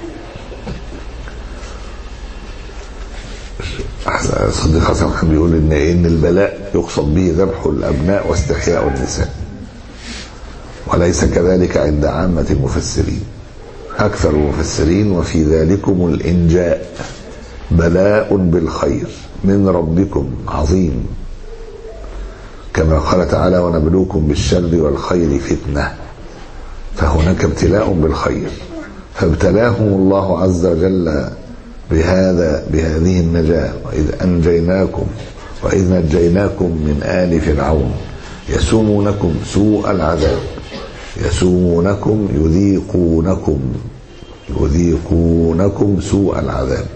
صديق حسن محمد بيقول إن, إن البلاء يقصد به ذبح الأبناء واستحياء النساء، وليس كذلك عند عامة المفسرين. أكثر المفسرين وفي ذلكم الإنجاء بلاء بالخير من ربكم عظيم، كما قال تعالى ونبلوكم بالشر والخير فتنة، فهناك ابتلاء بالخير، فابتلاهم الله عز وجل بهذا بهذه النجاة. وإذ أنجيناكم وإذ نجيناكم من آل فرعون يسومونكم سوء العذاب، يسومونكم يذيقونكم يذيقونكم سوء العذاب،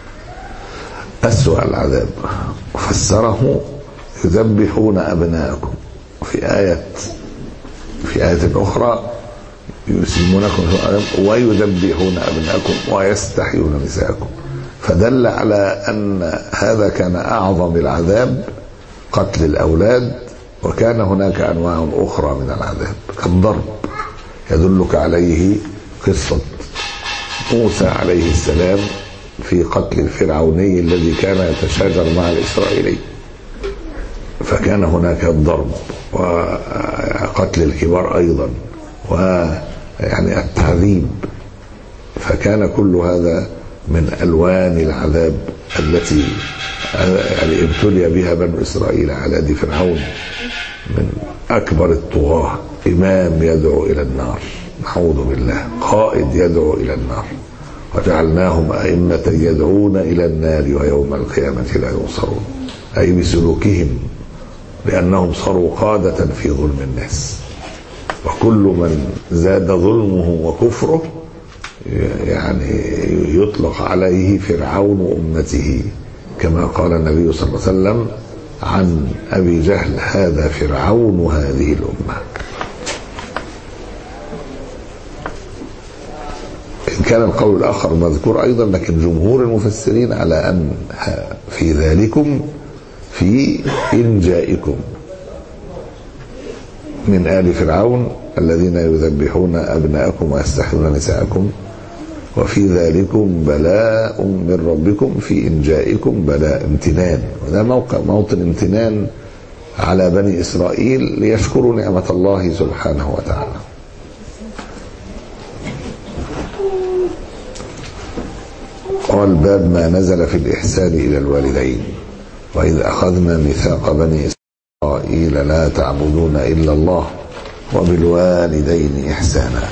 أسوأ العذاب. فسره يذبحون أبناءكم في آية في آية أخرى يسلمونكم ويذبحون أبناءكم ويستحيون نساءكم. فدل على أن هذا كان أعظم العذاب قتل الأولاد، وكان هناك أنواع أخرى من العذاب كالضرب. يدلك عليه قصة موسى عليه السلام في قتل الفرعوني الذي كان يتشاجر مع الإسرائيلي، فكان هناك الضرب وقتل الكبار أيضا ويعني التعذيب. فكان كل هذا من ألوان العذاب التي يعني ابتلي بها بنو إسرائيل على يد فرعون، من أكبر الطغاة، إمام يدعو إلى النار، نعوذ بالله، قائد يدعو إلى النار. وجعلناهم أئمة يدعون إلى النار ويوم القيامة لا ينصرون، أي بسلوكهم، لأنهم صاروا قادة في ظلم الناس. وكل من زاد ظلمه وكفره يعني يطلق عليه فرعون أمته، كما قال النبي صلى الله عليه وسلم عن أبي جهل: هذا فرعون هذه الأمة. إن كان القول الآخر مذكور أيضا، لكن جمهور المفسرين على أن في ذلكم في إنجائكم من آل فرعون الذين يذبحون أبناءكم ويستحيون نساءكم، وفي ذلكم بلاء من ربكم، في إنجائكم بلاء، امتنان. وده موقع موطن امتنان على بني إسرائيل ليشكروا نعمة الله سبحانه وتعالى. قال: باب ما نزل في الإحسان إلى الوالدين. وإذ أخذنا ميثاق بني إسرائيل لا تعبدون إلا الله وبالوالدين إحسانا.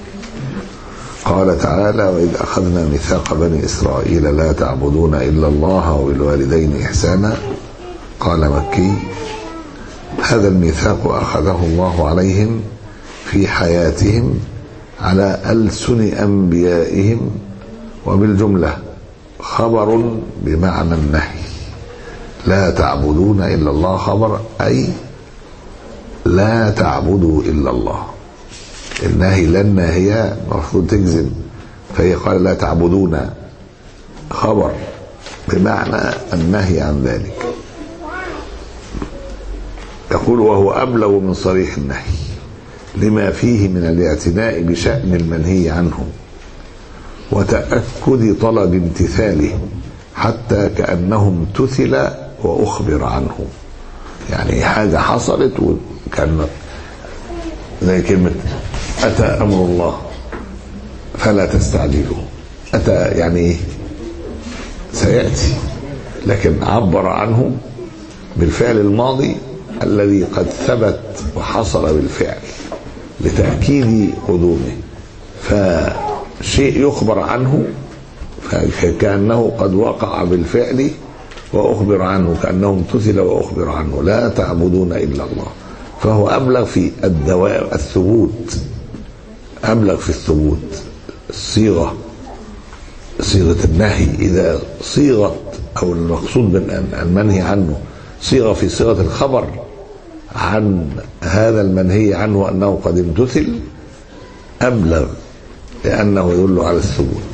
قال تعالى: وإذ أخذنا ميثاق بني إسرائيل لا تعبدون إلا الله وبالوالدين إحسانا. قال مكي: هذا الميثاق أخذه الله عليهم في حياتهم على ألسن أنبيائهم، وبالجملة خبر بمعنى النهي. لا تعبدون إلا الله خبر، أي لا تعبدوا إلا الله. النهي لن هي المفروض تجزم، فهي قال لا تعبدون خبر بمعنى النهي عن ذلك. يقول: وهو أبلغ من صريح النهي لما فيه من الاعتناء بشأن المنهي عنه وتأكد طلب امتثاله، حتى كأنه امتثل وأخبر عنه. يعني حاجة حصلت وكان زي كلمة أتى أمر الله فلا تستعجلوا. أتى يعني سيأتي، لكن عبر عنه بالفعل الماضي الذي قد ثبت وحصل بالفعل لتأكيد قدومه. فشيء يخبر عنه فكأنه قد وقع بالفعل وأخبر عنه، كأنه امتثل وأخبر عنه. لا تعبدون إلا الله، فهو أبلغ في الدوام الثبوت، أبلغ في الثبوت. الصيغة صيغة النهي إذا صيغت أو المقصود بالمنهي عنه صيغة في صيغة الخبر عن هذا المنهي عنه أنه قد امتثل، أبلغ، لأنه يدل على الثبوت.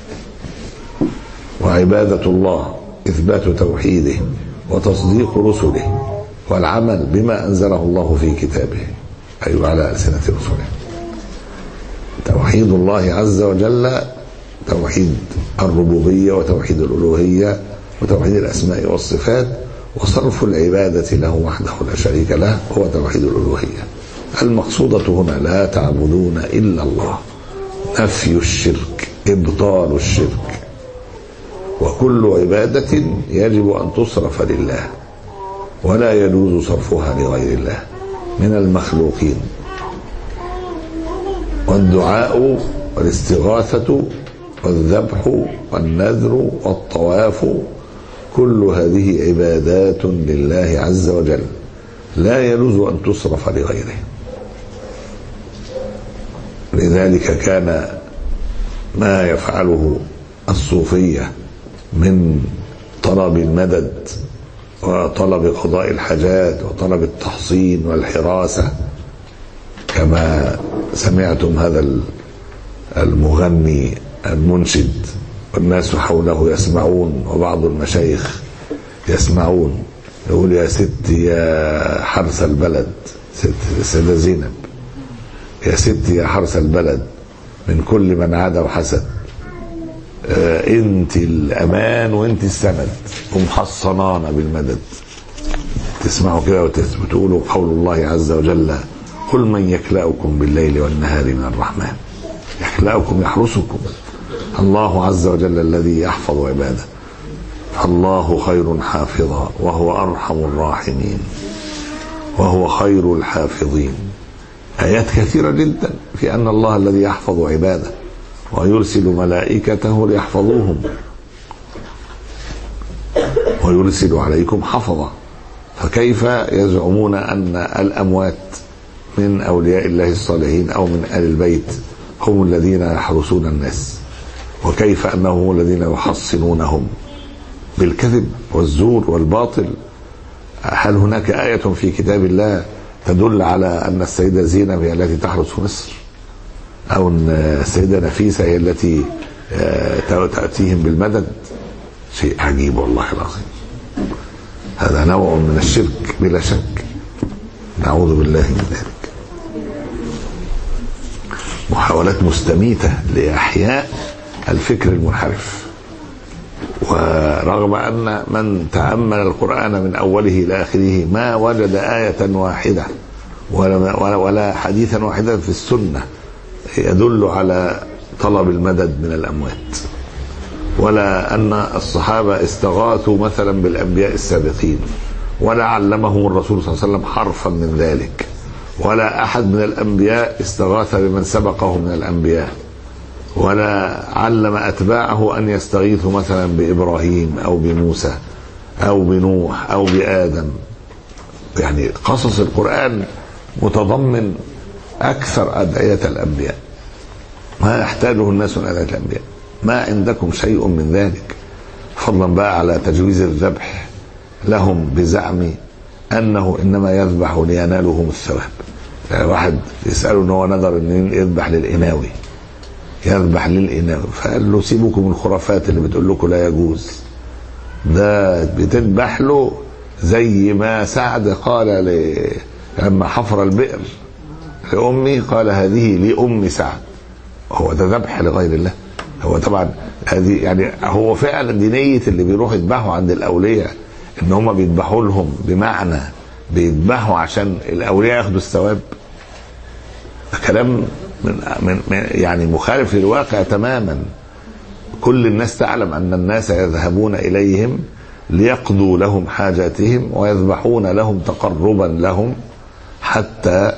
وعبادة الله إثبات توحيده وتصديق رسله والعمل بما أنزله الله في كتابه، أي أيوة على ألسنة رسله. توحيد الله عز وجل توحيد الربوبية وتوحيد الألوهية وتوحيد الأسماء والصفات، وصرف العبادة له وحده لا شريك له هو توحيد الألوهية. المقصودة هنا لا تعبدون إلا الله، نفي الشرك، إبطال الشرك. وكل عبادة يجب أن تصرف لله، ولا يجوز صرفها لغير الله من المخلوقين. والدعاء والاستغاثة والذبح والنذر والطواف كل هذه عبادات لله عز وجل، لا يجوز أن تصرف لغيره. لذلك كان ما يفعله الصوفية من طلب المدد وطلب قضاء الحاجات وطلب التحصين والحراسة كما سمعتم هذا المغني المنشد والناس حوله يسمعون وبعض المشايخ يسمعون، يقول: يا ست يا حرس البلد، ست السيدة زينب، يا ست يا حرس البلد من كل من عاد وحسد، آه انت الامان وانت السند ومحصنانا بالمدد. تسمعوا كده وتقولوا قول الله عز وجل: قل من يكلأكم بالليل والنهار من الرحمن. يكلأكم يحرسكم الله عز وجل الذي يحفظ عباده، الله خير حافظا وهو أرحم الراحمين وهو خير الحافظين. آيات كثيرة جدا في أن الله الذي يحفظ عباده ويرسل ملائكته ليحفظوهم ويرسل عليكم حفظا. فكيف يزعمون أن الأموات من أولياء الله الصالحين أو من آل البيت هم الذين يحرسون الناس، وكيف أنهم الذين يحصنونهم بالكذب والزور والباطل؟ هل هناك آية في كتاب الله تدل على أن السيدة زينب هي التي تحرس مصر، أو أن السيدة نفيسة هي التي تأتيهم بالمدد؟ شيء عجيب والله العظيم. هذا نوع من الشرك بلا شك، نعوذ بالله من ذلك. محاولات مستميتة لإحياء الفكر المنحرف. ورغم أن من تأمل القرآن من أوله إلى آخره ما وجد آية واحدة ولا, ولا حديثا واحدا في السنة يدل على طلب المدد من الأموات، ولا أن الصحابة استغاثوا مثلا بالأنبياء السابقين، ولا علمهم الرسول صلى الله عليه وسلم حرفا من ذلك، ولا أحد من الأنبياء استغاث بمن سبقه من الأنبياء، ولا علم أتباعه أن يستغيثوا مثلا بإبراهيم أو بموسى أو بنوح أو بآدم. يعني قصص القرآن متضمن أكثر أدعية الأنبياء، ما يحتاجه الناس من أدعية الأنبياء. ما عندكم شيء من ذلك، فضلا بقى على تجويز الذبح لهم بزعم أنه إنما يذبح لينالهم الثواب. يعني واحد يسأله أنه نذر أن يذبح للإناوي، يذبح للإناوي، فقال له: سيبوكم من الخرافات اللي بتقول لكم لا يجوز، ده بتذبح له زي ما سعد قال ل... لما حفر البئر لأمي قال: هذه لأم سعد. هو ده ذبح لغير الله؟ هو طبعا هذه يعني هو فعلا دينية اللي بيروحوا يذبحوا عند الأولياء ان هم بيذبحوا لهم بمعنى بيذبحوا عشان الأولياء ياخدوا الثواب. كلام من, من يعني مخالف للواقع تماما. كل الناس تعلم أن الناس يذهبون إليهم ليقضوا لهم حاجاتهم ويذبحون لهم تقربا لهم حتى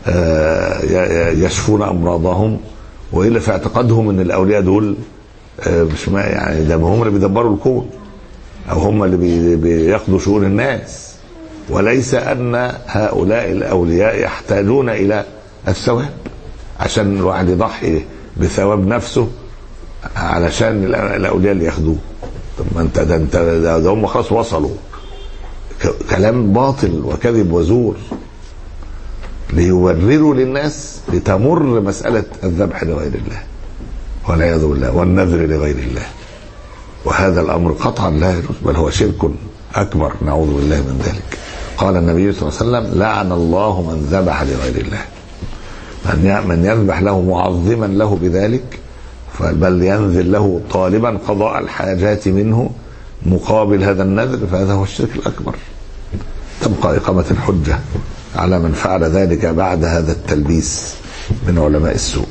يشفون أمراضهم، وإلا في اعتقادهم أن الأولياء دول مش ما يعني ده هم اللي بيدبروا الكون أو هم اللي بيقضوا شؤون الناس، وليس أن هؤلاء الأولياء يحتاجون إلى الثواب عشان الواحد يضحي بثواب نفسه علشان الأولياء اللي ياخدوه. طب ما انت ده انت ده, ده هم خلاص وصلوا. كلام باطل وكذب وزور ليورروا للناس لتمر مسألة الذبح لغير الله والعياذ بالله والنذر لغير الله. وهذا الأمر قطعا لا يجوز، بل هو شرك أكبر، نعوذ بالله من ذلك. قال النبي صلى الله عليه وسلم: لعن الله من ذبح لغير الله. من يذبح له معظما له بذلك بل ينذر له طالبا قضاء الحاجات منه مقابل هذا النذر، فهذا هو الشرك الأكبر. تبقى إقامة الحجة على من فعل ذلك بعد هذا التلبيس من علماء السوء.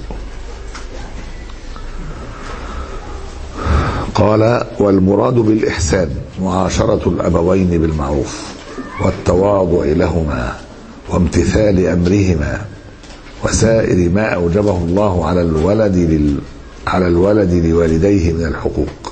قال: والمراد بالإحسان معاشرة الأبوين بالمعروف والتواضع لهما وامتثال أمرهما وسائر ما أوجبه الله على الولد لل... على الولد لوالديه من الحقوق،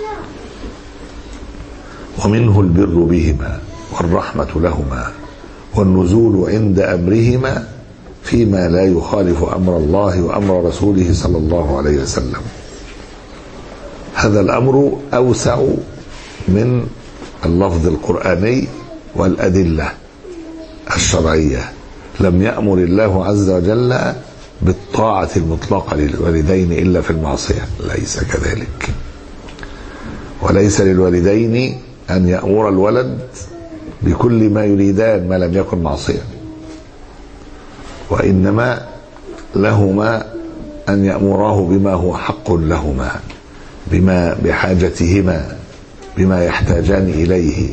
ومنه البر بهما والرحمة لهما والنزول عند أمرهما فيما لا يخالف أمر الله وأمر رسوله صلى الله عليه وسلم. هذا الأمر أوسع من اللفظ القرآني والأدلة الشرعية، لم يأمر الله عز وجل بالطاعة المطلقة للوالدين إلا في المعصية، ليس كذلك. وليس للوالدين أن يأمر الولد بكل ما يريدان ما لم يكن معصية، وإنما لهما أن يأمراه بما هو حق لهما، بما بحاجتهما، بما يحتاجان إليه،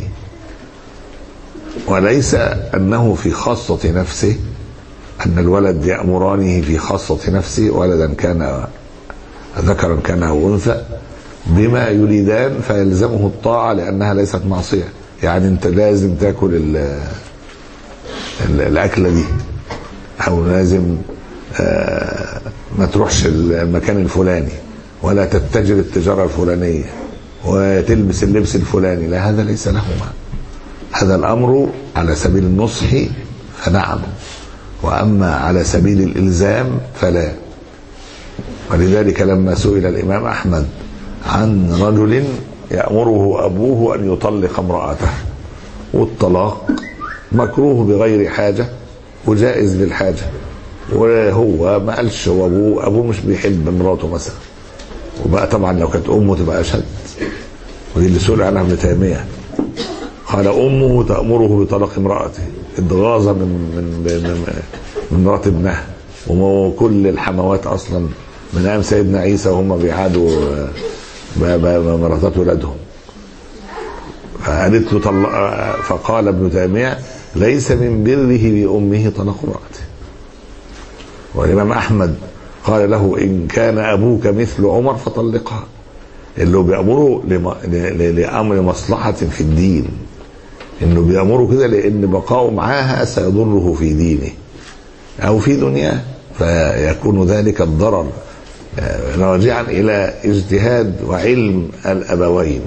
وليس أنه في خاصة نفسه، أن الولد يأمرانه في خاصة نفسه، ولدا كان ذكرا كان أو أنثى، بما يريدان فيلزمه الطاعة لأنها ليست معصية. يعني أنت لازم تأكل ال ال الأكلة دي، أو لازم آه ما تروحش المكان الفلاني، ولا تتجر التجارة الفلانية، وتلبس اللبس الفلاني، لا، هذا ليس لهما. هذا الأمر على سبيل النصح فنعم، وأما على سبيل الإلزام فلا. ولذلك لما سئل الإمام أحمد عن رجل يأمره أبوه أن يطلق امرأته، والطلاق مكروه بغير حاجة وجائز بالحاجة، وهو ما قالش، هو أبوه أبوه مش بيحب مراته مثلا، وبقى طبعا لو كانت أمه تبقى أشد، ودي اللي سئل عنها ابن تيمية، قال أمه تأمره بطلاق امرأته اتغاظا من من من, من مرات ابنها، وكل الحموات أصلا من أيام سيدنا عيسى وهم بيعادوا مراتات ولادهم، فقالت له طلق، فقال ابن تيمية ليس من بره بأمه طلاق امرأته. والإمام أحمد قال له إن كان أبوك مثل عمر فطلقها، اللي بيأمره لأمر مصلحة في الدين، إنه بيأمره كده لأن بقاؤه معاها سيضره في دينه أو في دنياه، فيكون ذلك الضرر راجعا إلى اجتهاد وعلم الأبوين.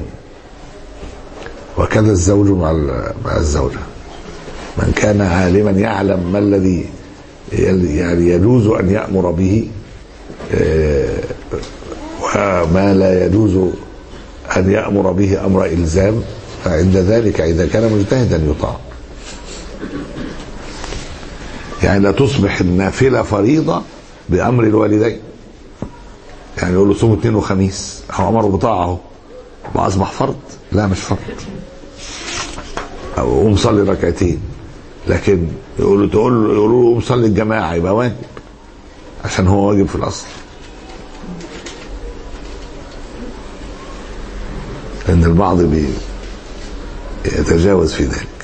وكذا الزوج مع الزوجة، من كان عالما يعلم ما الذي يعني يجوز أن يأمر به وما لا يجوز أن يأمر به أمر إلزام، فعند ذلك إذا كان مجتهدا يطاع. يعني لا تصبح النافلة فريضة بأمر الوالدين، يعني يقول له صوم اثنين وخميس، أو أمره بطاعه وأصبح فرض، لا مش فرض، أو قوم صلي ركعتين، لكن يقول له تقول له يقولوا له قوم صلي الجماعة يبقى واجب، عشان هو واجب في الأصل، لأن البعض بيتجاوز في ذلك.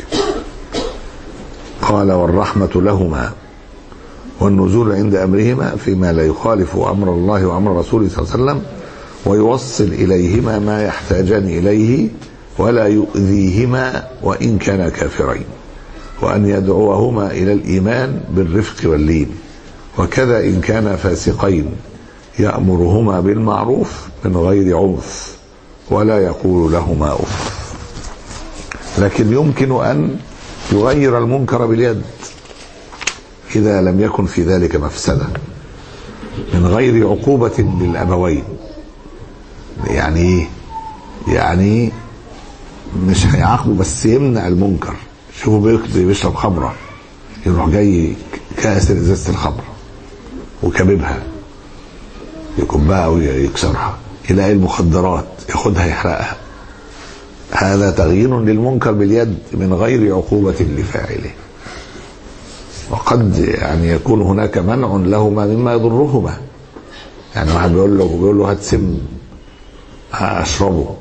قال والرحمة لهما والنزول عند أمرهما فيما لا يخالف أمر الله وأمر رسوله صلى الله عليه وسلم، ويوصل إليهما ما يحتاجان إليه ولا يؤذيهما وإن كانا كافرين، وأن يدعوهما إلى الإيمان بالرفق واللين، وكذا إن كانا فاسقين يأمرهما بالمعروف من غير عنف ولا يقول لهما أف. لكن يمكن أن يغير المنكر باليد إذا لم يكن في ذلك مفسدة من غير عقوبة للأبوين. يعني إيه؟ يعني مش هيعاقبه بس يمنع المنكر. شوفوا بيشرب خمرة، يروح جاي كاسر ازازة الخمرة وكببها، يكبها ويكسرها، يلاقي المخدرات ياخدها يحرقها. هذا تغيير للمنكر باليد من غير عقوبة لفاعله. وقد يعني يكون هناك منع لهما مما يضرهما، يعني واحد بيقول له بيقول له هات سم اشربه،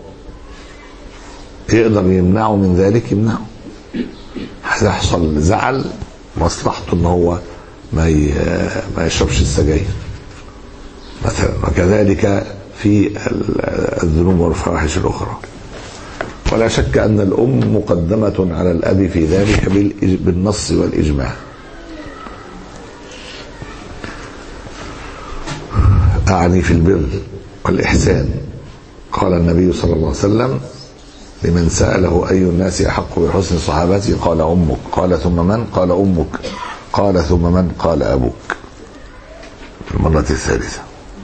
يقدر يمنعه من ذلك يمنعه، هيحصل زعل، مصلحته ان هو ما ما يشربش السجاير مثلا. وكذلك في الذنوب والفواحش الاخرى. ولا شك ان الام مقدمة على الاب في ذلك بالنص والاجماع. اعني في البر والاحسان. قال النبي صلى الله عليه وسلم لمن سأله أي الناس أحق بحسن صحابتي قال أمك، قال ثم من؟ قال أمك، قال ثم من؟ قال أبوك، في المرة الثالثة.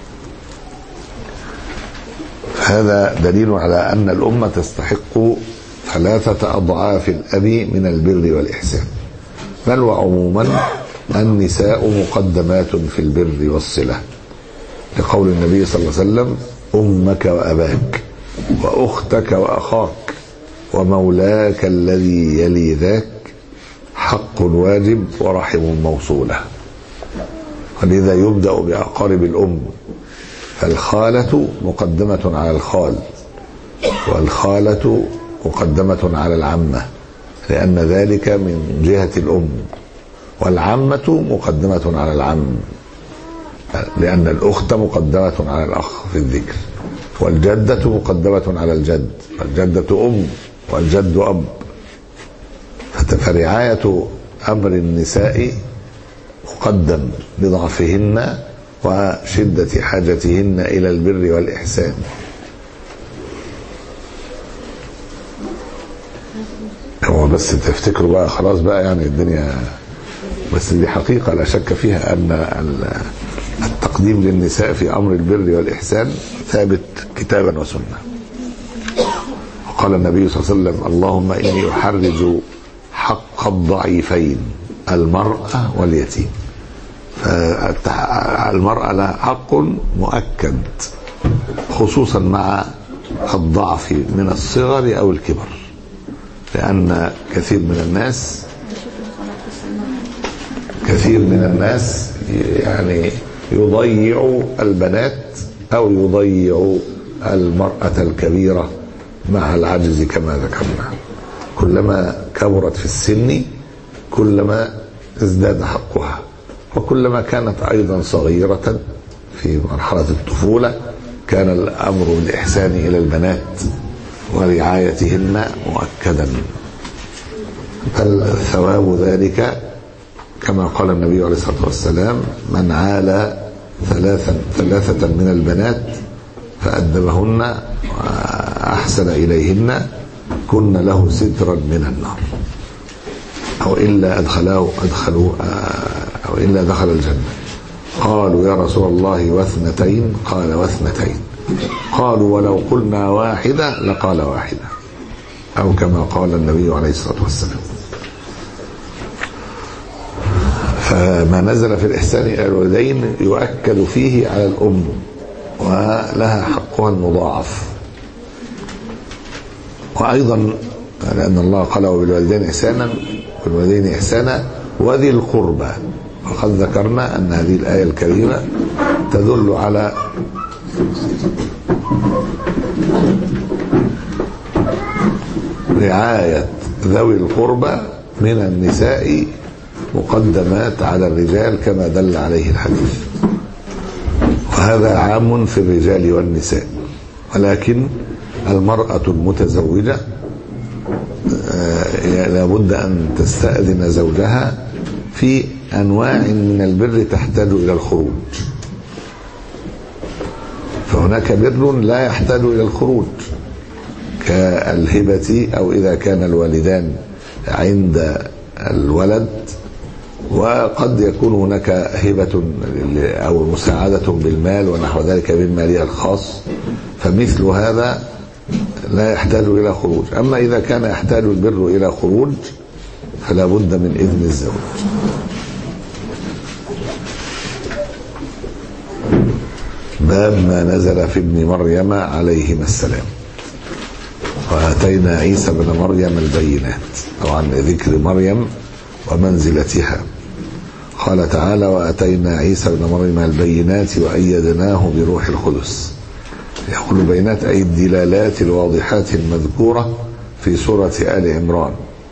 هذا دليل على أن الأمة تستحق ثلاثة أضعاف الأب من البر والإحسان. بل وعموما النساء مقدمات في البر والصلة، لقول النبي صلى الله عليه وسلم: أمك وأباك وأختك وأخاك ومولاك الذي يلي ذاك حق واجب ورحم موصولة. ولذا يبدأ بأقارب الأم، فالخالة مقدمة على الخال، والخالة مقدمة على العمة لأن ذلك من جهة الأم، والعمة مقدمة على العم لأن الأخت مقدمة على الأخ في الذكر، والجدة مقدمة على الجد، والجدة أم والجد أب. فرعاية أمر النساء مقدم لضعفهن وشدة حاجتهن إلى البر والإحسان. هو بس تفتكروا بقى خلاص بقى يعني الدنيا، بس دي حقيقة لا شك فيها أن التقديم للنساء في أمر البر والإحسان ثابت كتابا وسنة. وقال النبي صلى الله عليه وسلم: اللهم إني أحرج حق الضعيفين المرأة واليتيم. فالمرأة لها حق مؤكد خصوصا مع الضعف من الصغر أو الكبر، لأن كثير من الناس كثير من الناس يعني يضيع البنات أو يضيع المرأة الكبيرة مع العجز كما ذكرنا. كلما كبرت في السن كلما ازداد حقها، وكلما كانت أيضا صغيرة في مرحلة الطفولة كان الأمر بالإحسان إلى البنات ورعايتهن مؤكدا. فالثواب ذلك كما قال النبي عليه الصلاة والسلام: من عال ثلاثا ثلاثة من البنات فأدبهن وأحسن إليهن كن له سترا من النار، أو إلا أدخلوا أدخلوا أو إلا دخل الجنة. قالوا: يا رسول الله واثنتين؟ قال: واثنتين. قالوا: ولو قلنا واحدة؟ لقال: واحدة، أو كما قال النبي عليه الصلاة والسلام. فما نزل في الإحسان إلى الوالدين يؤكد فيه على الأم ولها حقها المضاعف. وأيضا لأن الله قال: وبالوالدين إحسانا بالوالدين إحسانا وذي القربى. وقد ذكرنا أن هذه الآية الكريمة تدل على رعاية ذوي القربى من النساء مقدمات على الرجال كما دل عليه الحديث، وهذا عام في الرجال والنساء. ولكن المرأة المتزوجة لابد أن تستأذن زوجها في أنواع من البر تحتاج إلى الخروج، فهناك بر لا يحتاج إلى الخروج كالهبة، أو إذا كان الوالدان عند الولد، وقد يكون هناك هبة أو مساعدة بالمال ونحو ذلك بالمالية الخاص، فمثل هذا لا يحتاج إلى خروج. أما إذا كان يحتاج البر إلى خروج فلا بد من إذن الزوج. باب ما نزل في ابن مريم عليهما السلام. وآتينا عيسى بن مريم البينات، طبعا ذكر مريم ومنزلتها. قال تعالى: وآتينا عيسى بن مريم البينات وأيدناه بروح القدس. يقول البينات أي الدلالات الواضحات المذكورة في سورة آل عمران،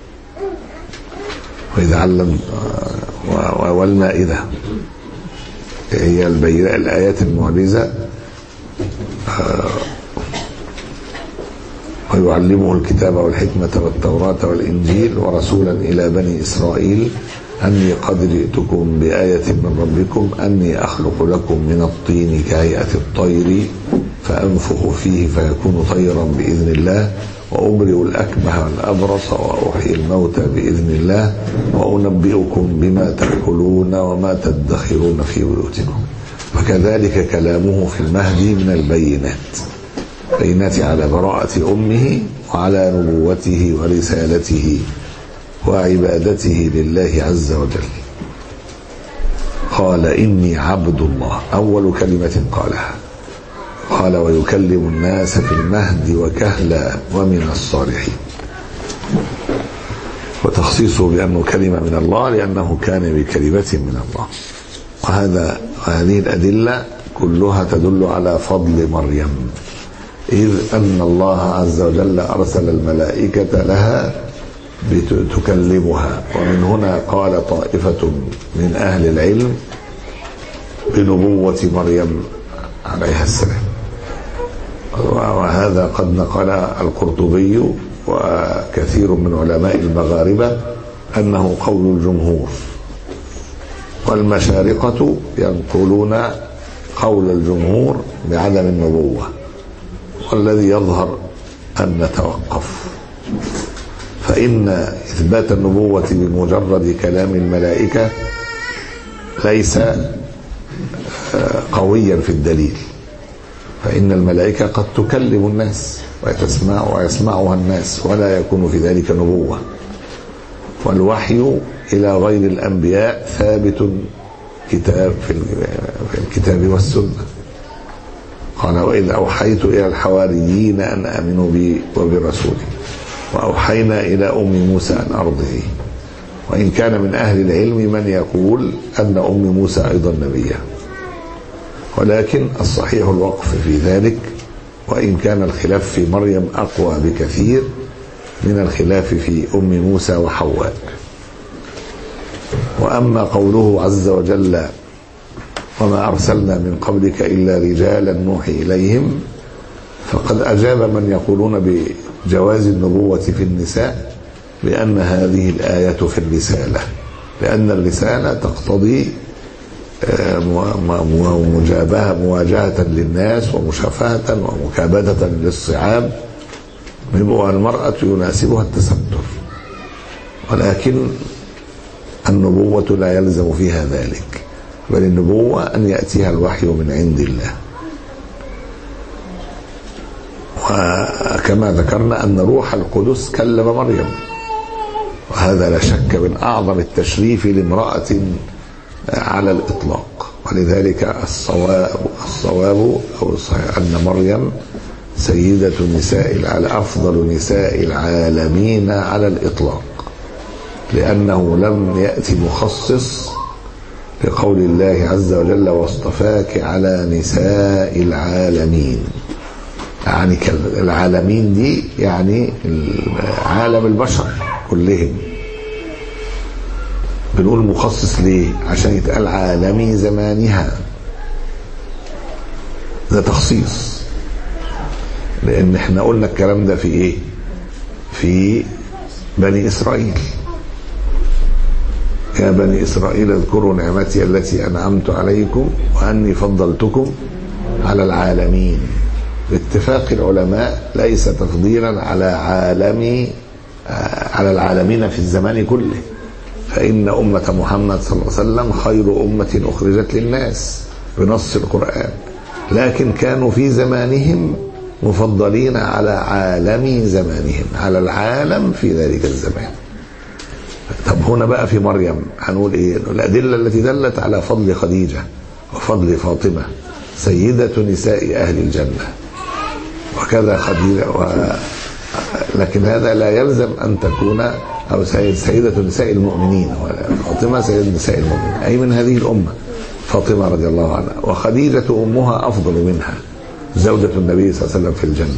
وإذا علم والمائدة، هي الآيات المعجزة. ويعلمه الكتاب والحكمة والتوراة والإنجيل ورسولا إلى بني إسرائيل أني قد جئتكم بآية من ربكم أني أخلق لكم من الطين كهيئة الطير فأنفخ فيه فيكون طيرا بإذن الله وأبرئ الأكمه والأبرص وأحيي الموتى بإذن الله وأنبئكم بما تأكلون وما تدخرون في بيوتكم. وكذلك كلامه في المهدي من البينات، بينات على براءة أمه وعلى نبوته ورسالته وعبادته لله عز وجل. قال إني عبد الله، أول كلمة قالها. قال ويكلم الناس في المهد وكهلا ومن الصالحين. وتخصيصه بأنه كلمة من الله لأنه كان بكلمة من الله. وهذا هذه الأدلة كلها تدل على فضل مريم، إذ أن الله عز وجل أرسل الملائكة لها تكلمها. ومن هنا قال طائفة من أهل العلم بنبوة مريم عليها السلام. وهذا قد نقل القرطبي وكثير من علماء المغاربة أنه قول الجمهور، والمشارقة ينقلون قول الجمهور بعدم النبوة، والذي يظهر أن نتوقف، فإن إثبات النبوة بمجرد كلام الملائكة ليس قويا في الدليل، فإن الملائكة قد تكلم الناس وتسمع ويسمعها الناس ولا يكون في ذلك نبوة. والوحي إلى غير الأنبياء ثابت كتاب في الكتاب والسنة. قال وإذ أوحيت إلى الحواريين أن آمنوا بي وبرسولي وأوحينا إلى أم موسى أن أرضعيه. وإن كان من أهل العلم من يقول أن أم موسى أيضا نبية، ولكن الصحيح الوقف في ذلك، وإن كان الخلاف في مريم أقوى بكثير من الخلاف في أم موسى وحواء. وأما قوله عز وجل وما أرسلنا من قبلك إلا رجالا نوحي إليهم، فقد أجاب من يقولون بجواز النبوة في النساء بأن هذه الآية في الرسالة، لأن الرسالة تقتضي مجابهة مواجهة للناس ومشافهة ومكابدة للصعاب، والمرأة يناسبها التستر، ولكن النبوة لا يلزم فيها ذلك، بل النبوة أن يأتيها الوحي من عند الله. وكما ذكرنا أن روح القدس كلم مريم، وهذا لا شك من أعظم التشريف لامرأة على الإطلاق. ولذلك الصواب الصواب أو الصحيح أن مريم سيدة نساء العالم، أفضل نساء العالمين على الإطلاق، لأنه لم يأتي مخصص لقول الله عز وجل واصطفاك على نساء العالمين. يعني العالمين دي يعني عالم البشر كلهم. بنقول مخصص ليه؟ عشان يتقال عالمي زمانها، ده تخصيص. لأن احنا قلنا الكلام ده في ايه؟ في بني إسرائيل. يا بني إسرائيل اذكروا نعمتي التي أنعمت عليكم وأني فضلتكم على العالمين. باتفاق العلماء ليس تفضيلا على عالمي على العالمين في الزمان كله، فإن أمة محمد صلى الله عليه وسلم خير أمة أخرجت للناس بنص القرآن، لكن كانوا في زمانهم مفضلين على عالم زمانهم، على العالم في ذلك الزمان. طب هنا بقى في مريم هنقول ايه؟ الأدلة التي دلت على فضل خديجة وفضل فاطمة سيدة نساء أهل الجنة، وكذا خديجة و... لكن هذا لا يلزم أن تكون أو سيدة نساء المؤمنين، فاطمة سيدة نساء المؤمنين أي من هذه الأمة فاطمة رضي الله عنها، وخديجة أمها أفضل منها زوجة النبي صلى الله عليه وسلم في الجنة.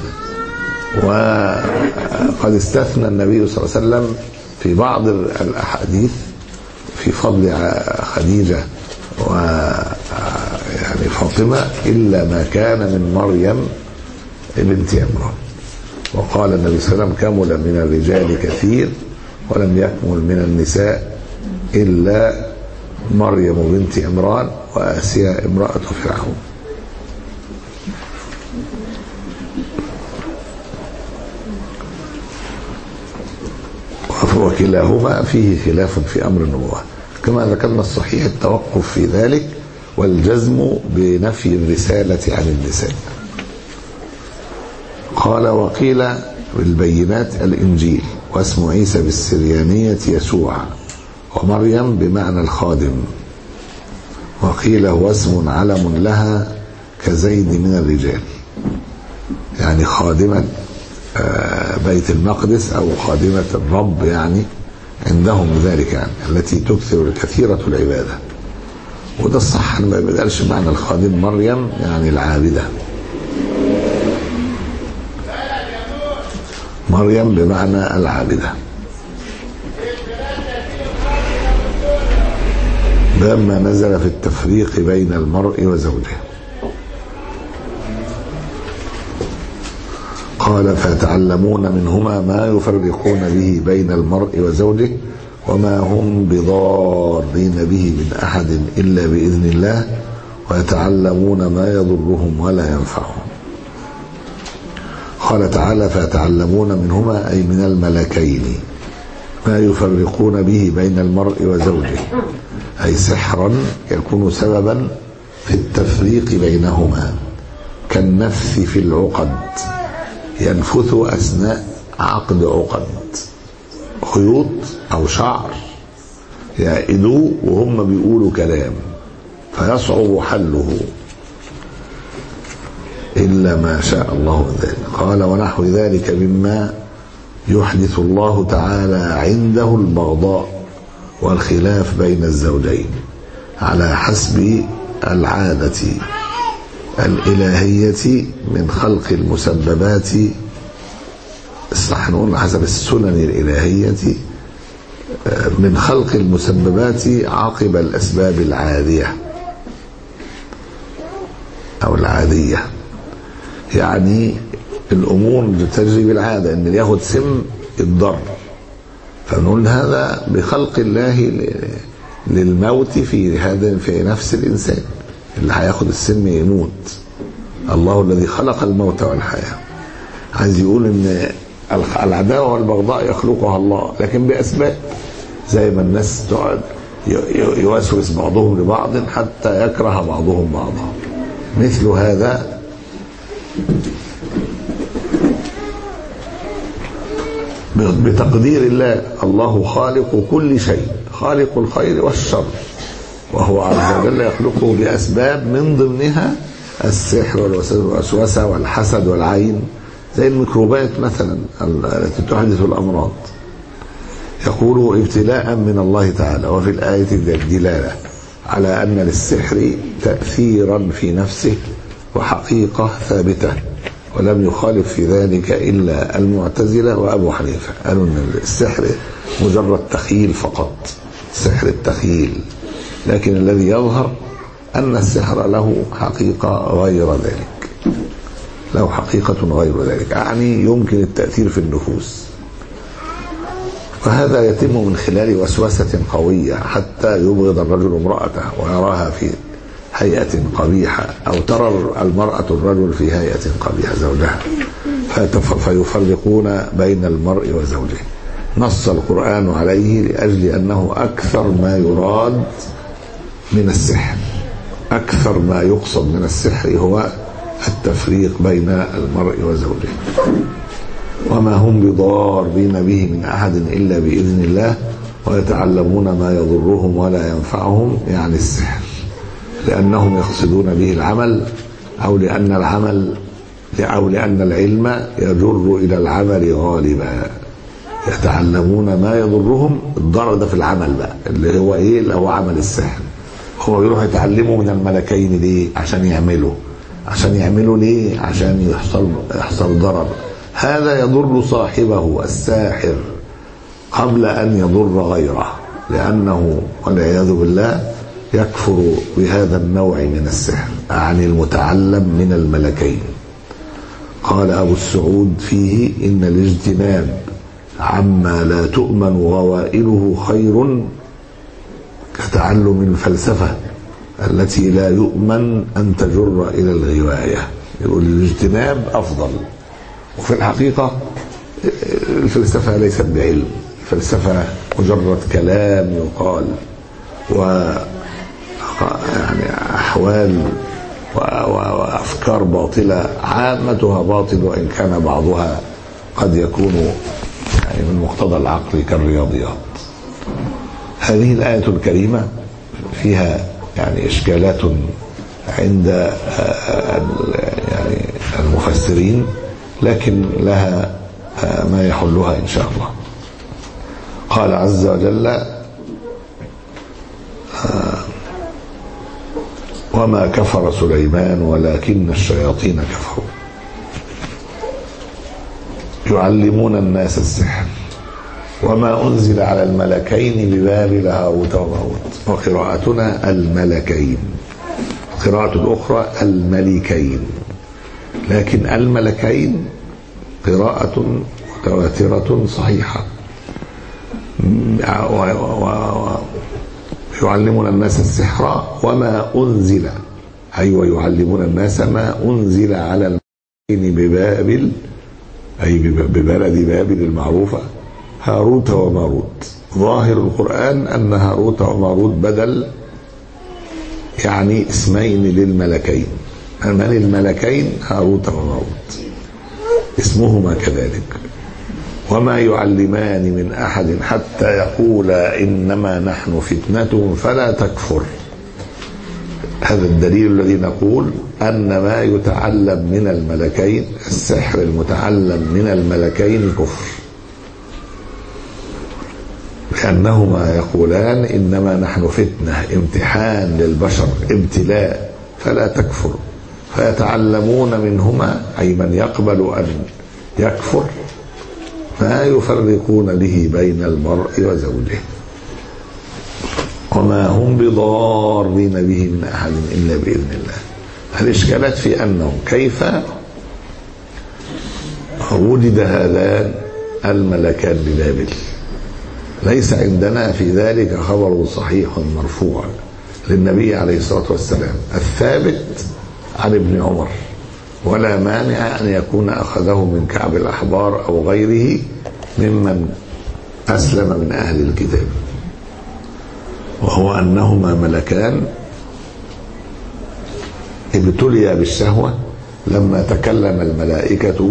وقد استثنى النبي صلى الله عليه وسلم في بعض الأحاديث في فضل خديجة و يعني فاطمة إلا ما كان من مريم بنت عمران. وقال النبي صلى الله عليه وسلم كمل من الرجال كثير ولم يكمل من النساء إلا مريم بنت عمران وآسيا امرأة فرعون. وكلاهما فيه خلاف في أمر النبوة، كما ذكرنا الصحيح التوقف في ذلك والجزم بنفي الرسالة عن النساء. قال وقيل بالبينات الإنجيل، واسم عيسى بالسريانية يسوع، ومريم بمعنى الخادم، وقيل هو اسم علم لها كزيد من الرجال، يعني خادمة بيت المقدس أو خادمة الرب، يعني عندهم ذلك، يعني التي تكثر كثيرة العبادة. وده الصح، ما بيقالش معنى الخادم مريم يعني العابدة، مريم بمعنى العابدة. باب ما نزل في التفريق بين المرء وزوجه. قال فيتعلمون منهما ما يفرقون به بين المرء وزوجه وما هم بضارين به من أحد إلا بإذن الله ويتعلمون ما يضرهم ولا ينفعهم. قال تعالى فيتعلمون منهما أي من الملكين ما يفرقون به بين المرء وزوجه، أي سحرا يكون سببا في التفريق بينهما، كالنفث في العقد، ينفث أثناء عقد عقد، خيوط أو شعر يعقدوا وهم بيقولوا كلام فيصعب حله إلا ما شاء الله ذلك. قال ونحو ذلك مما يحدث الله تعالى عنده البغضاء والخلاف بين الزوجين على حسب العادة الإلهية من خلق المسببات، صح نقول حسب السنن الإلهية من خلق المسببات عقب الأسباب العادية أو العادية، يعني الأمور تجري بالعادة، إن اللي ياخد سم يتضر، فنقول هذا بخلق الله للموت في هذا في نفس الإنسان، اللي هياخد السم يموت. الله الذي خلق الموت والحياة. عايز يقول إن العداوة والبغضاء يخلقها الله لكن بأسباب، زي ما الناس تقعد يوسوس بعضهم لبعض حتى يكره بعضهم بعضا، مثل هذا بتقدير الله. الله خالق كل شيء، خالق الخير والشر، وهو عز وجل يخلقه بأسباب من ضمنها السحر والوسوسة والحسد والعين، زي الميكروبات مثلا التي تحدث الأمراض. يقول ابتلاء من الله تعالى. وفي الآية الدلالة على أن للسحر تأثيرا في نفسه وحقيقة ثابتة، ولم يخالف في ذلك إلا المعتزلة وأبو حنيفة، قالوا أن السحر مجرد تخيل فقط، سحر التخيل، لكن الذي يظهر أن السحر له حقيقة غير ذلك، له حقيقة غير ذلك، يعني يمكن التأثير في النفوس، وهذا يتم من خلال وسوسة قوية حتى يبغض الرجل امرأته ويراها في هيئة قبيحة، أو ترى المرأة الرجل في هيئة قبيحة زوجها، فيفرقون بين المرء وزوجه. نص القرآن عليه لأجل أنه أكثر ما يراد من السحر، أكثر ما يقصد من السحر هو التفريق بين المرء وزوجه. وما هم بضارين به من أحد إلا بإذن الله ويتعلمون ما يضرهم ولا ينفعهم، يعني السحر، لأنهم يقصدون به العمل، أو لأن العمل أو لأن العلم يجر إلى العمل غالبا. يتعلمون ما يضرهم، الضرر ده في العمل بقى اللي هو إيه؟ اللي هو عمل السحر. هو يروح يتعلموا من الملكين ليه؟ عشان يعملوا عشان يعملوا ليه؟ عشان يحصل يحصل ضرر. هذا يضر صاحبه الساحر قبل أن يضر غيره، لأنه والعياذ بالله يكفر بهذا النوع من السحر، أعني المتعلم من الملكين. قال أبو السعود فيه إن الاجتناب عما لا تؤمن غوائله خير كتعلم الفلسفة التي لا يؤمن أن تجر إلى الغواية. يقول الاجتناب أفضل، وفي الحقيقة الفلسفة ليست بعلم، الفلسفة مجرد كلام يقال و يعني أحوال وأفكار باطلة، عامتها باطل وإن كان بعضها قد يكون يعني من مقتضى العقل كالرياضيات. هذه الآية الكريمة فيها يعني إشكالات عند يعني المفسرين، لكن لها ما يحلها إن شاء الله. قال عز وجل: وما كفر سليمان ولكن الشياطين كفروا يعلمون الناس السحر وما أنزل على الملكين ببابل هاروت وماروت. وقراءتنا الملكين، قراءة الأخرى الملكين، لكن الملكين قراءة متواترة صحيحة. يعلمون الناس السحر وما أنزل، أي أيوة ويعلمون الناس ما أنزل على الملكين ببابل، أي ببلد بابل المعروفة، هاروت وماروت. ظاهر القرآن أن هاروت وماروت بدل، يعني اسمين للملكين. من الملكين هاروت وماروت، اسمهما كذلك. وما يعلمان من أحد حتى يقولا إنما نحن فتنة فلا تكفر. هذا الدليل الذي نقول أن ما يتعلم من الملكين، السحر المتعلم من الملكين كفر، لأنهما يقولان إنما نحن فتنة، امتحان للبشر، ابتلاء، فلا تكفر. فيتعلمون منهما، أي من يقبل أن يكفر، ما يفرقون به بين المرء وزوجه، وما هم بضارين به من أحد إلا بإذن الله. الإشكالات في أنه كيف وجد هذان الملكان ببابل. ليس عندنا في ذلك خبر صحيح مرفوع للنبي عليه الصلاة والسلام الثابت عن ابن عمر، ولا مانع أن يكون أخذه من كعب الأحبار أو غيره ممن أسلم من أهل الكتاب، وهو أنهما ملكان ابتليا بالشهوة لما تكلم الملائكة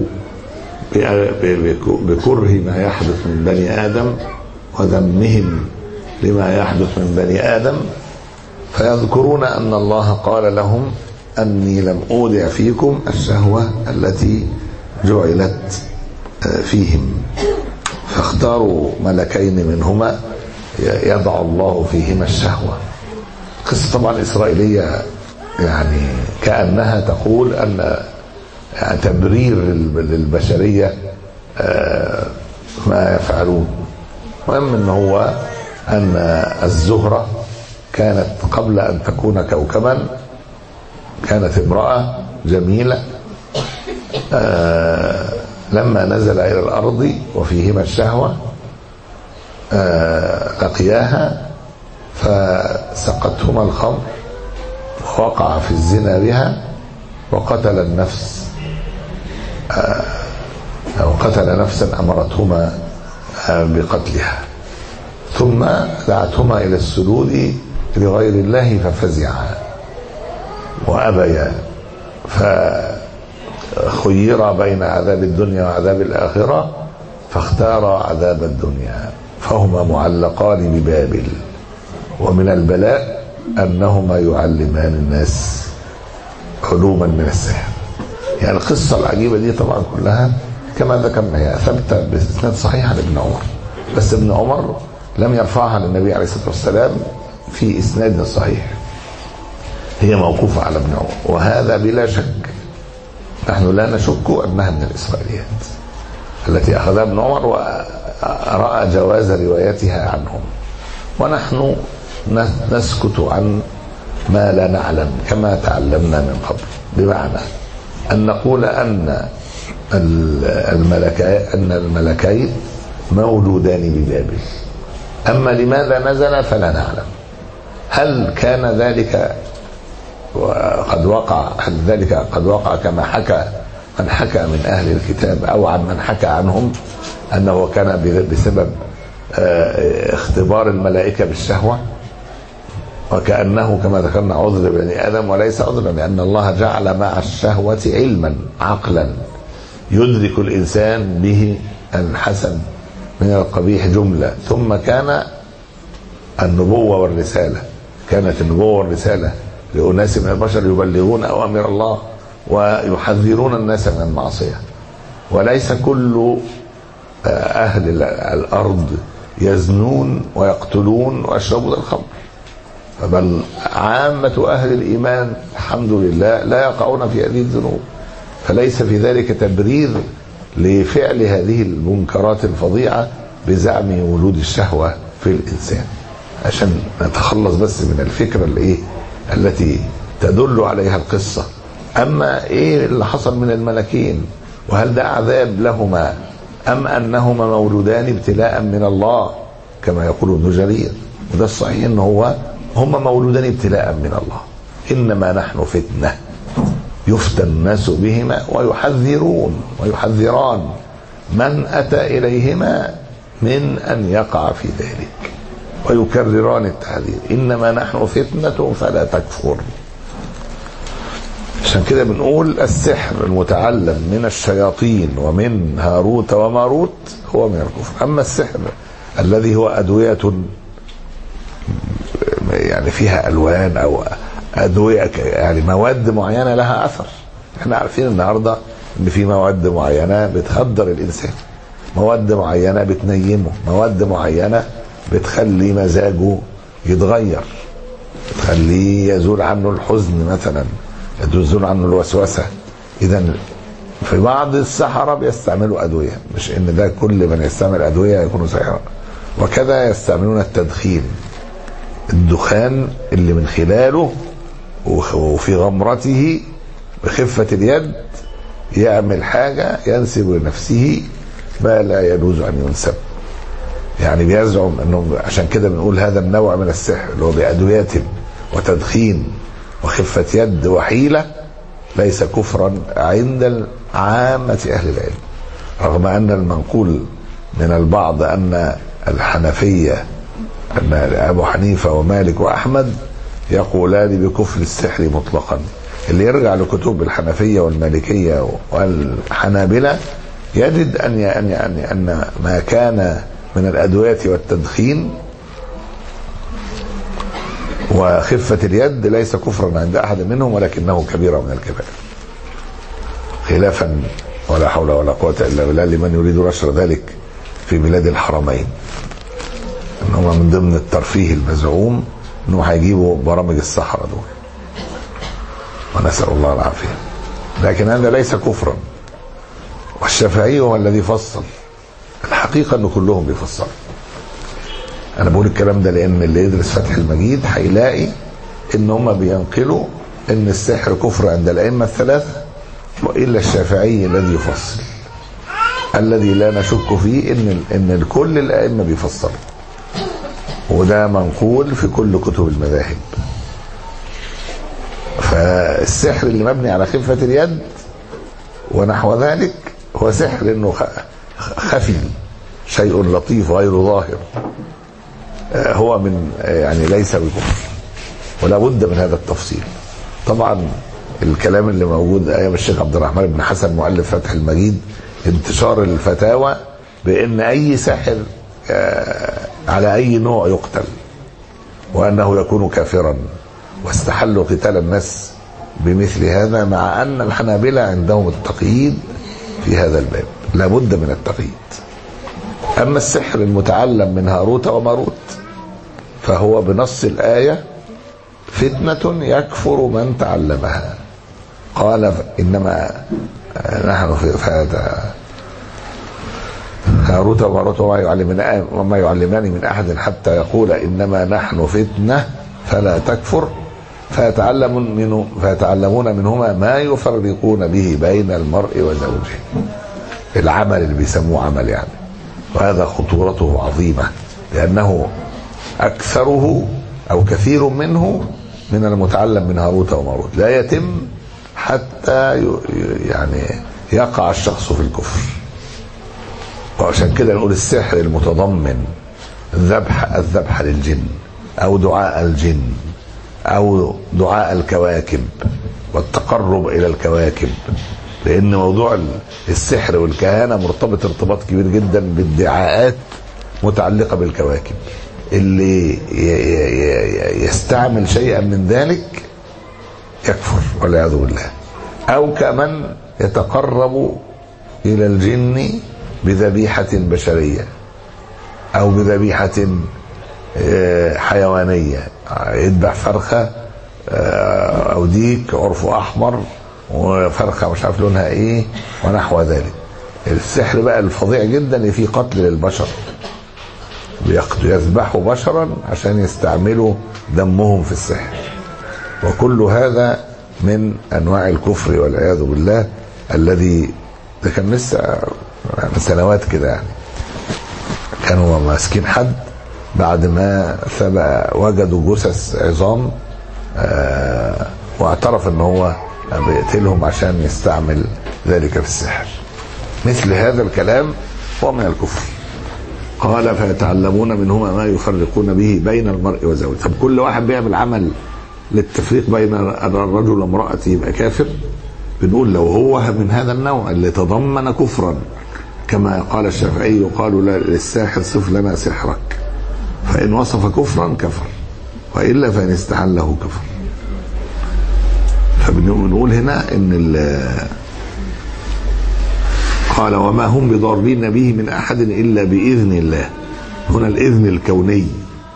بكره ما يحدث من بني آدم وذمهم لما يحدث من بني آدم، فيذكرون أن الله قال لهم أني لم أودع فيكم الشهوة التي جعلت فيهم، فاختاروا ملكين منهما يضع الله فيهما الشهوة. قصة طبعا إسرائيلية، يعني كأنها تقول أن يعني تبرير للبشرية ما يفعلون. المهم أن هو أن الزهرة كانت قبل أن تكون كوكبا كانت امرأة جميلة، لما نزل إلى الأرض وفيهما الشهوة لقياها فسقتهما الخمر ووقع في الزنا بها وقتل النفس، أو قتل نفسا أمرتهما بقتلها، ثم دعتهما إلى السجود لغير الله ففزعا وأبيا، فخير بين عذاب الدنيا وعذاب الآخرة فاختار عذاب الدنيا، فهما معلقان ببابل. ومن البلاء أنهما يعلمان الناس علوما من السحر. يعني القصة العجيبة دي طبعا كلها كما ذكرنا هي ثبتت بإسناد صحيح عن ابن عمر، بس ابن عمر لم يرفعها للنبي عليه الصلاة والسلام في إسناد صحيح، هي موقوفة على ابن عمر، وهذا بلا شك نحن لا نشك أنها من الإسرائيليات التي أخذها ابن عمر ورأى جواز روايتها عنهم، ونحن نسكت عن ما لا نعلم كما تعلمنا من قبل، بمعنى أن نقول أن الملكين أن الملكين موجودان ببابل، أما لماذا نزل فلا نعلم. هل كان ذلك وقد وقع هل ذلك قد وقع كما حكى من حكى من أهل الكتاب أو عن من حكى عنهم أنه كان بسبب اختبار الملائكة بالشهوة، وكأنه كما ذكرنا عذر بني آدم وليس عذرا، لأن الله جعل مع الشهوة علما عقلا يدرك الإنسان به الحسن من القبيح جملة، ثم كان النبوة والرسالة. كانت النبوة والرسالة لأناس من البشر يبلغون أوامر الله ويحذرون الناس من المعصية، وليس كل أهل الأرض يزنون ويقتلون ويشربون الخمر، بل عامة أهل الإيمان الحمد لله لا يقعون في هذه الذنوب، فليس في ذلك تبرير لفعل هذه المنكرات الفظيعة بزعم وجود الشهوة في الإنسان، عشان نتخلص بس من الفكرة الإيه التي تدل عليها القصة. أما إيه اللي حصل من الملكين، وهل ده عذاب لهما أم أنهما مولودان ابتلاء من الله كما يقول ابن جرير؟ وده الصحيح إن هو هما مولودان ابتلاء من الله، إنما نحن فتنة يفتن الناس بهما ويحذرون ويحذران من أتى إليهما من أن يقع في ذلك، ويكرران التحذير، إنما نحن فتنة فلا تكفر. عشان كده بنقول السحر المتعلم من الشياطين ومن هاروت وماروت هو من الكفر. أما السحر الذي هو أدوية يعني فيها ألوان أو أدوية يعني مواد معينة لها أثر، احنا عارفين النهاردة ان في مواد معينة بتهدر الإنسان، مواد معينة بتنيمه، مواد معينة بتخلي مزاجه يتغير، بتخليه يزول عنه الحزن مثلا، يزول عنه الوسوسة. إذا في بعض السحرة بيستعملوا أدوية، مش إن ده كل من يستعمل أدوية يكون ساحرا. وكذا يستعملون التدخين، الدخان اللي من خلاله وفي غمرته بخفة اليد يعمل حاجة ينسب لنفسه ما لا يجوز أن ينسب، يعني بيزعم أنه. عشان كده بنقول هذا النوع من السحر اللي هو بأدوية وتدخين وخفة يد وحيلة ليس كفرا عند عامة أهل العلم، رغم أن المنقول من البعض أن الحنفية أن أبو حنيفة ومالك وأحمد يقولان بكفر السحر مطلقا. اللي يرجع لكتب الحنفية والمالكية والحنابلة يجد أن أن أن ما كان من الأدوية والتدخين وخفة اليد ليس كفرا عند أحد منهم، ولكنه كبيرة من الكبائر، خلافا ولا حول ولا قوة إلا بالله لمن يريد نشر ذلك في بلاد الحرمين، إنهم من ضمن الترفيه المزعوم إنهم هيجيبوا برامج السحرة دول، ونسأل الله العافية. لكن هذا ليس كفرا. والشافعي هو الذي فصل، الحقيقة إنه كلهم بيفصلوا. أنا بقول الكلام ده لأن اللي يدرس فتح المجيد هيلاقي إن هم بينقلوا إن السحر كفر عند الأئمة الثلاثة، وإلا الشافعي الذي يفصل، الذي لا نشك فيه إن إن كل الأئمة بيفصلوا، وده منقول في كل كتب المذاهب. فالسحر اللي مبني على خفة اليد ونحو ذلك هو سحر إنه خفي، شيء لطيف غير ظاهر، هو من يعني ليس بكفر، ولا بد من هذا التفصيل. طبعا الكلام اللي موجود ايام الشيخ عبد الرحمن بن حسن مؤلف فتح المجيد، انتشار الفتاوى بان اي ساحر على اي نوع يقتل، وانه يكون كافرا، واستحلوا قتال الناس بمثل هذا، مع ان الحنابلة عندهم التقييد في هذا الباب، لا بد من التقييد. اما السحر المتعلم من هاروت وماروت فهو بنص الآية فتنة يكفر من تعلمها. قال إنما نحن في هذا هاروت وماروت وما يعلمان وما يعلمان من أحد حتى يقول إنما نحن فتنة فلا تكفر، فيتعلمون منه فيتعلمون منهما ما يفرقون به بين المرء وزوجه، العمل اللي بيسموه عمل يعني. وهذا خطورته عظيمة، لأنه أكثره أو كثير منه من المتعلم من هاروت وماروت لا يتم حتى يعني يقع الشخص في الكفر. وعشان كده نقول السحر المتضمن ذبح الذبح للجن أو دعاء الجن أو دعاء الكواكب والتقرب إلى الكواكب، لأن موضوع السحر والكهانة مرتبط ارتباط كبير جدا بالدعاءات متعلقة بالكواكب. اللي يستعمل شيئا من ذلك يكفر والعياذ بالله. أو كمن يتقرب إلى الجن بذبيحة بشرية أو بذبيحة حيوانية، يذبح فرخة أو ديك عرفه أحمر وفرخة مش عارف لونها إيه ونحو ذلك. السحر بقى الفظيع جدا اللي فيه قتل للبشر، يذبحوا بشرا عشان يستعملوا دمهم في السحر، وكل هذا من أنواع الكفر والعياذ بالله. الذي ده كان لسه من سنوات كده يعني، كانوا ماسكين حد بعد ما ثبت وجدوا جثث عظام آه واعترف ان هو بيقتلهم عشان يستعمل ذلك في السحر. مثل هذا الكلام هو من الكفر. قال فيتعلمون منهما ما يفرقون به بين المرء وزوجه. طب كل واحد بيعمل عمل للتفريق بين الرجل وامرأته يبقى كافر؟ بنقول لو هو من هذا النوع اللي تضمن كفرا، كما قال الشافعي يقال للساحر صف لنا سحرك، فإن وصف كفرا كفر، وإلا فإن استحله كفر. فبنقول هنا إن قال وما هم بضارين به من أحد إلا بإذن الله. هنا الإذن الكوني،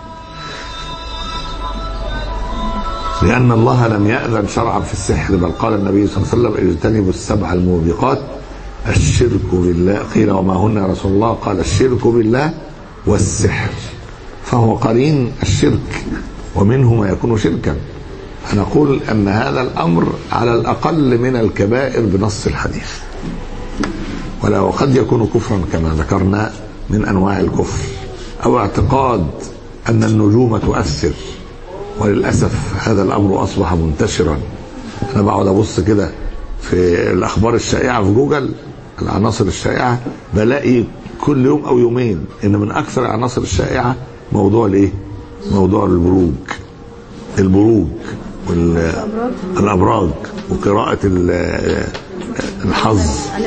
لأن الله لم يأذن شرعا في السحر، بل قال النبي صلى الله عليه وسلم اجتنبوا السبع الموبقات الشرك بالله. قيل وما هن يا رسول الله؟ قال الشرك بالله والسحر، فهو قرين الشرك ومنه ما يكون شركا. فنقول أن هذا الأمر على الأقل من الكبائر بنص الحديث، ولا وقد يكون كفرا كما ذكرنا من أنواع الكفر، أو اعتقاد أن النجوم تؤثر، وللأسف هذا الأمر أصبح منتشرا. أنا بقعد أبص كده في الأخبار الشائعة في جوجل، العناصر الشائعة، بلاقي كل يوم أو يومين إن من أكثر العناصر الشائعة موضوع الإيه؟ موضوع البروج البروج والأبراج وقراءة الحظ،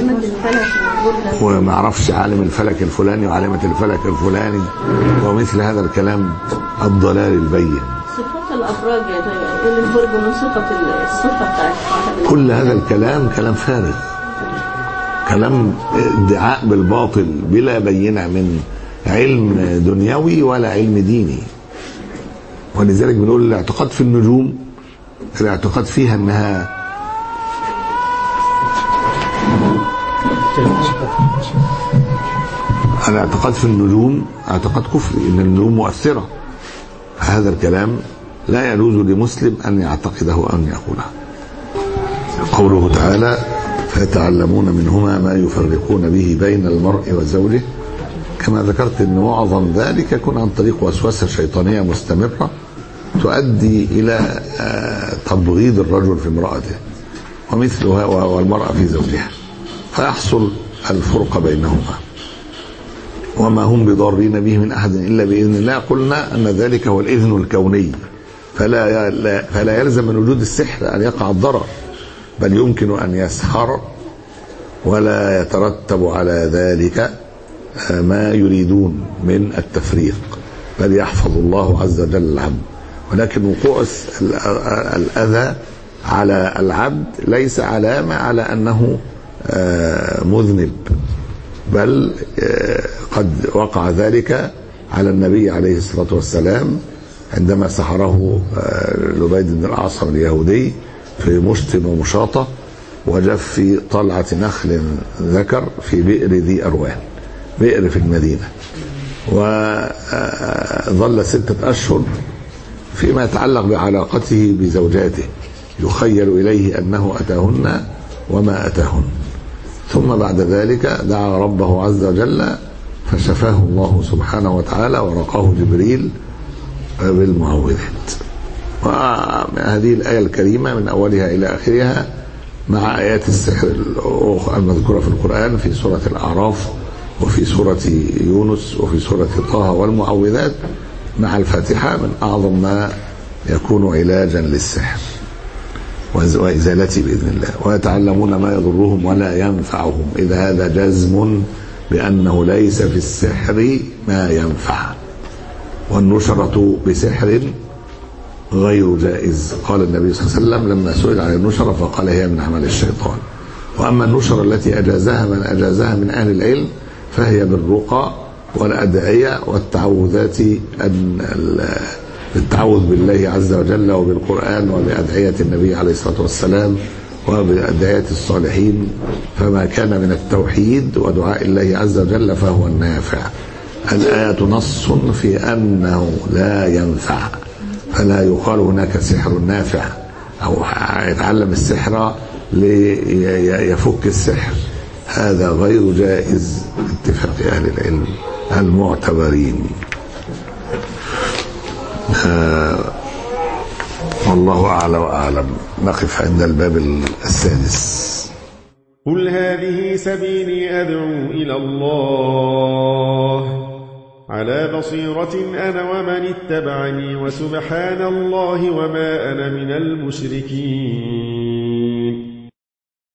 وما اعرفش عالم الفلك الفلاني وعالمة الفلك الفلاني، ومثل هذا الكلام الضلال البين. صفات الأبراج يعني البرج من صفة الصفة بتاعت كل هذا الكلام كلام فارغ، كلام ادعاء بالباطل بلا بينة من علم دنيوي ولا علم ديني. ولذلك بنقول الاعتقاد في النجوم، الاعتقاد فيها انها الاعتقاد في النجوم اعتقاد كفري، ان النجوم مؤثرة. هذا الكلام لا يجوز لمسلم ان يعتقده او ان يقوله. قوله تعالى فيتعلمون منهما ما يفرقون به بين المرء وزوجه، كما ذكرت ان معظم ذلك يكون عن طريق وسوسة شيطانية مستمرة تؤدي الى تبغيض الرجل في امرأته ومثلها والمرأة في زوجها، فيحصل الفرق بينهما. وما هم بضارين به من أحد إلا بإذن الله. قلنا أن ذلك هو الإذن الكوني، فلا فلا يلزم من وجود السحر أن يقع الضرر، بل يمكن أن يسحر ولا يترتب على ذلك ما يريدون من التفريق، بل يحفظ الله عز وجل العبد. ولكن وقوع الأذى على العبد ليس علامة على أنه مذنب، بل قد وقع ذلك على النبي عليه الصلاة والسلام عندما سحره لبيد بن الأعصم اليهودي في مشط ومشاطة، وجف في طلعة نخل ذكر في بئر ذي أروان، بئر في المدينة، وظل ستة أشهر فيما يتعلق بعلاقته بزوجاته، يخيل إليه أنه أتاهن وما أتاهن. ثم بعد ذلك دعا ربه عز وجل فشفاه الله سبحانه وتعالى ورقاه جبريل بالمعوذات. وهذه الآية الكريمة من أولها إلى آخرها مع آيات السحر المذكورة في القرآن في سورة الأعراف وفي سورة يونس وفي سورة طه والمعوذات مع الفاتحة من أعظم ما يكون علاجا للسحر وإزالته بإذن الله. ويتعلمون ما يضرهم ولا ينفعهم، إذا هذا جزم بأنه ليس في السحر ما ينفع، والنشرة بسحر غير جائز. قال النبي صلى الله عليه وسلم لما سئل عن النشرة فقال هي من أعمال الشيطان. وأما النشرة التي أجازها من أجازها من أهل العلم فهي بالرقى والأدعية والتعوذات، التعوذ بالله عز وجل وبالقرآن وبأدعية النبي عليه الصلاة والسلام وبأدعية الصالحين. فما كان من التوحيد ودعاء الله عز وجل فهو النافع. الآية نص في أنه لا ينفع، فلا يقال هناك سحر نافع أو يتعلم السحر ليفك السحر، هذا غير جائز باتفاق أهل العلم المعتبرين. آه والله أعلى وأعلم. نقف عند الباب السادس. قل هذه سبيلي أدعو إلى الله على بصيرة أنا ومن اتبعني وسبحان الله وما أنا من المشركين.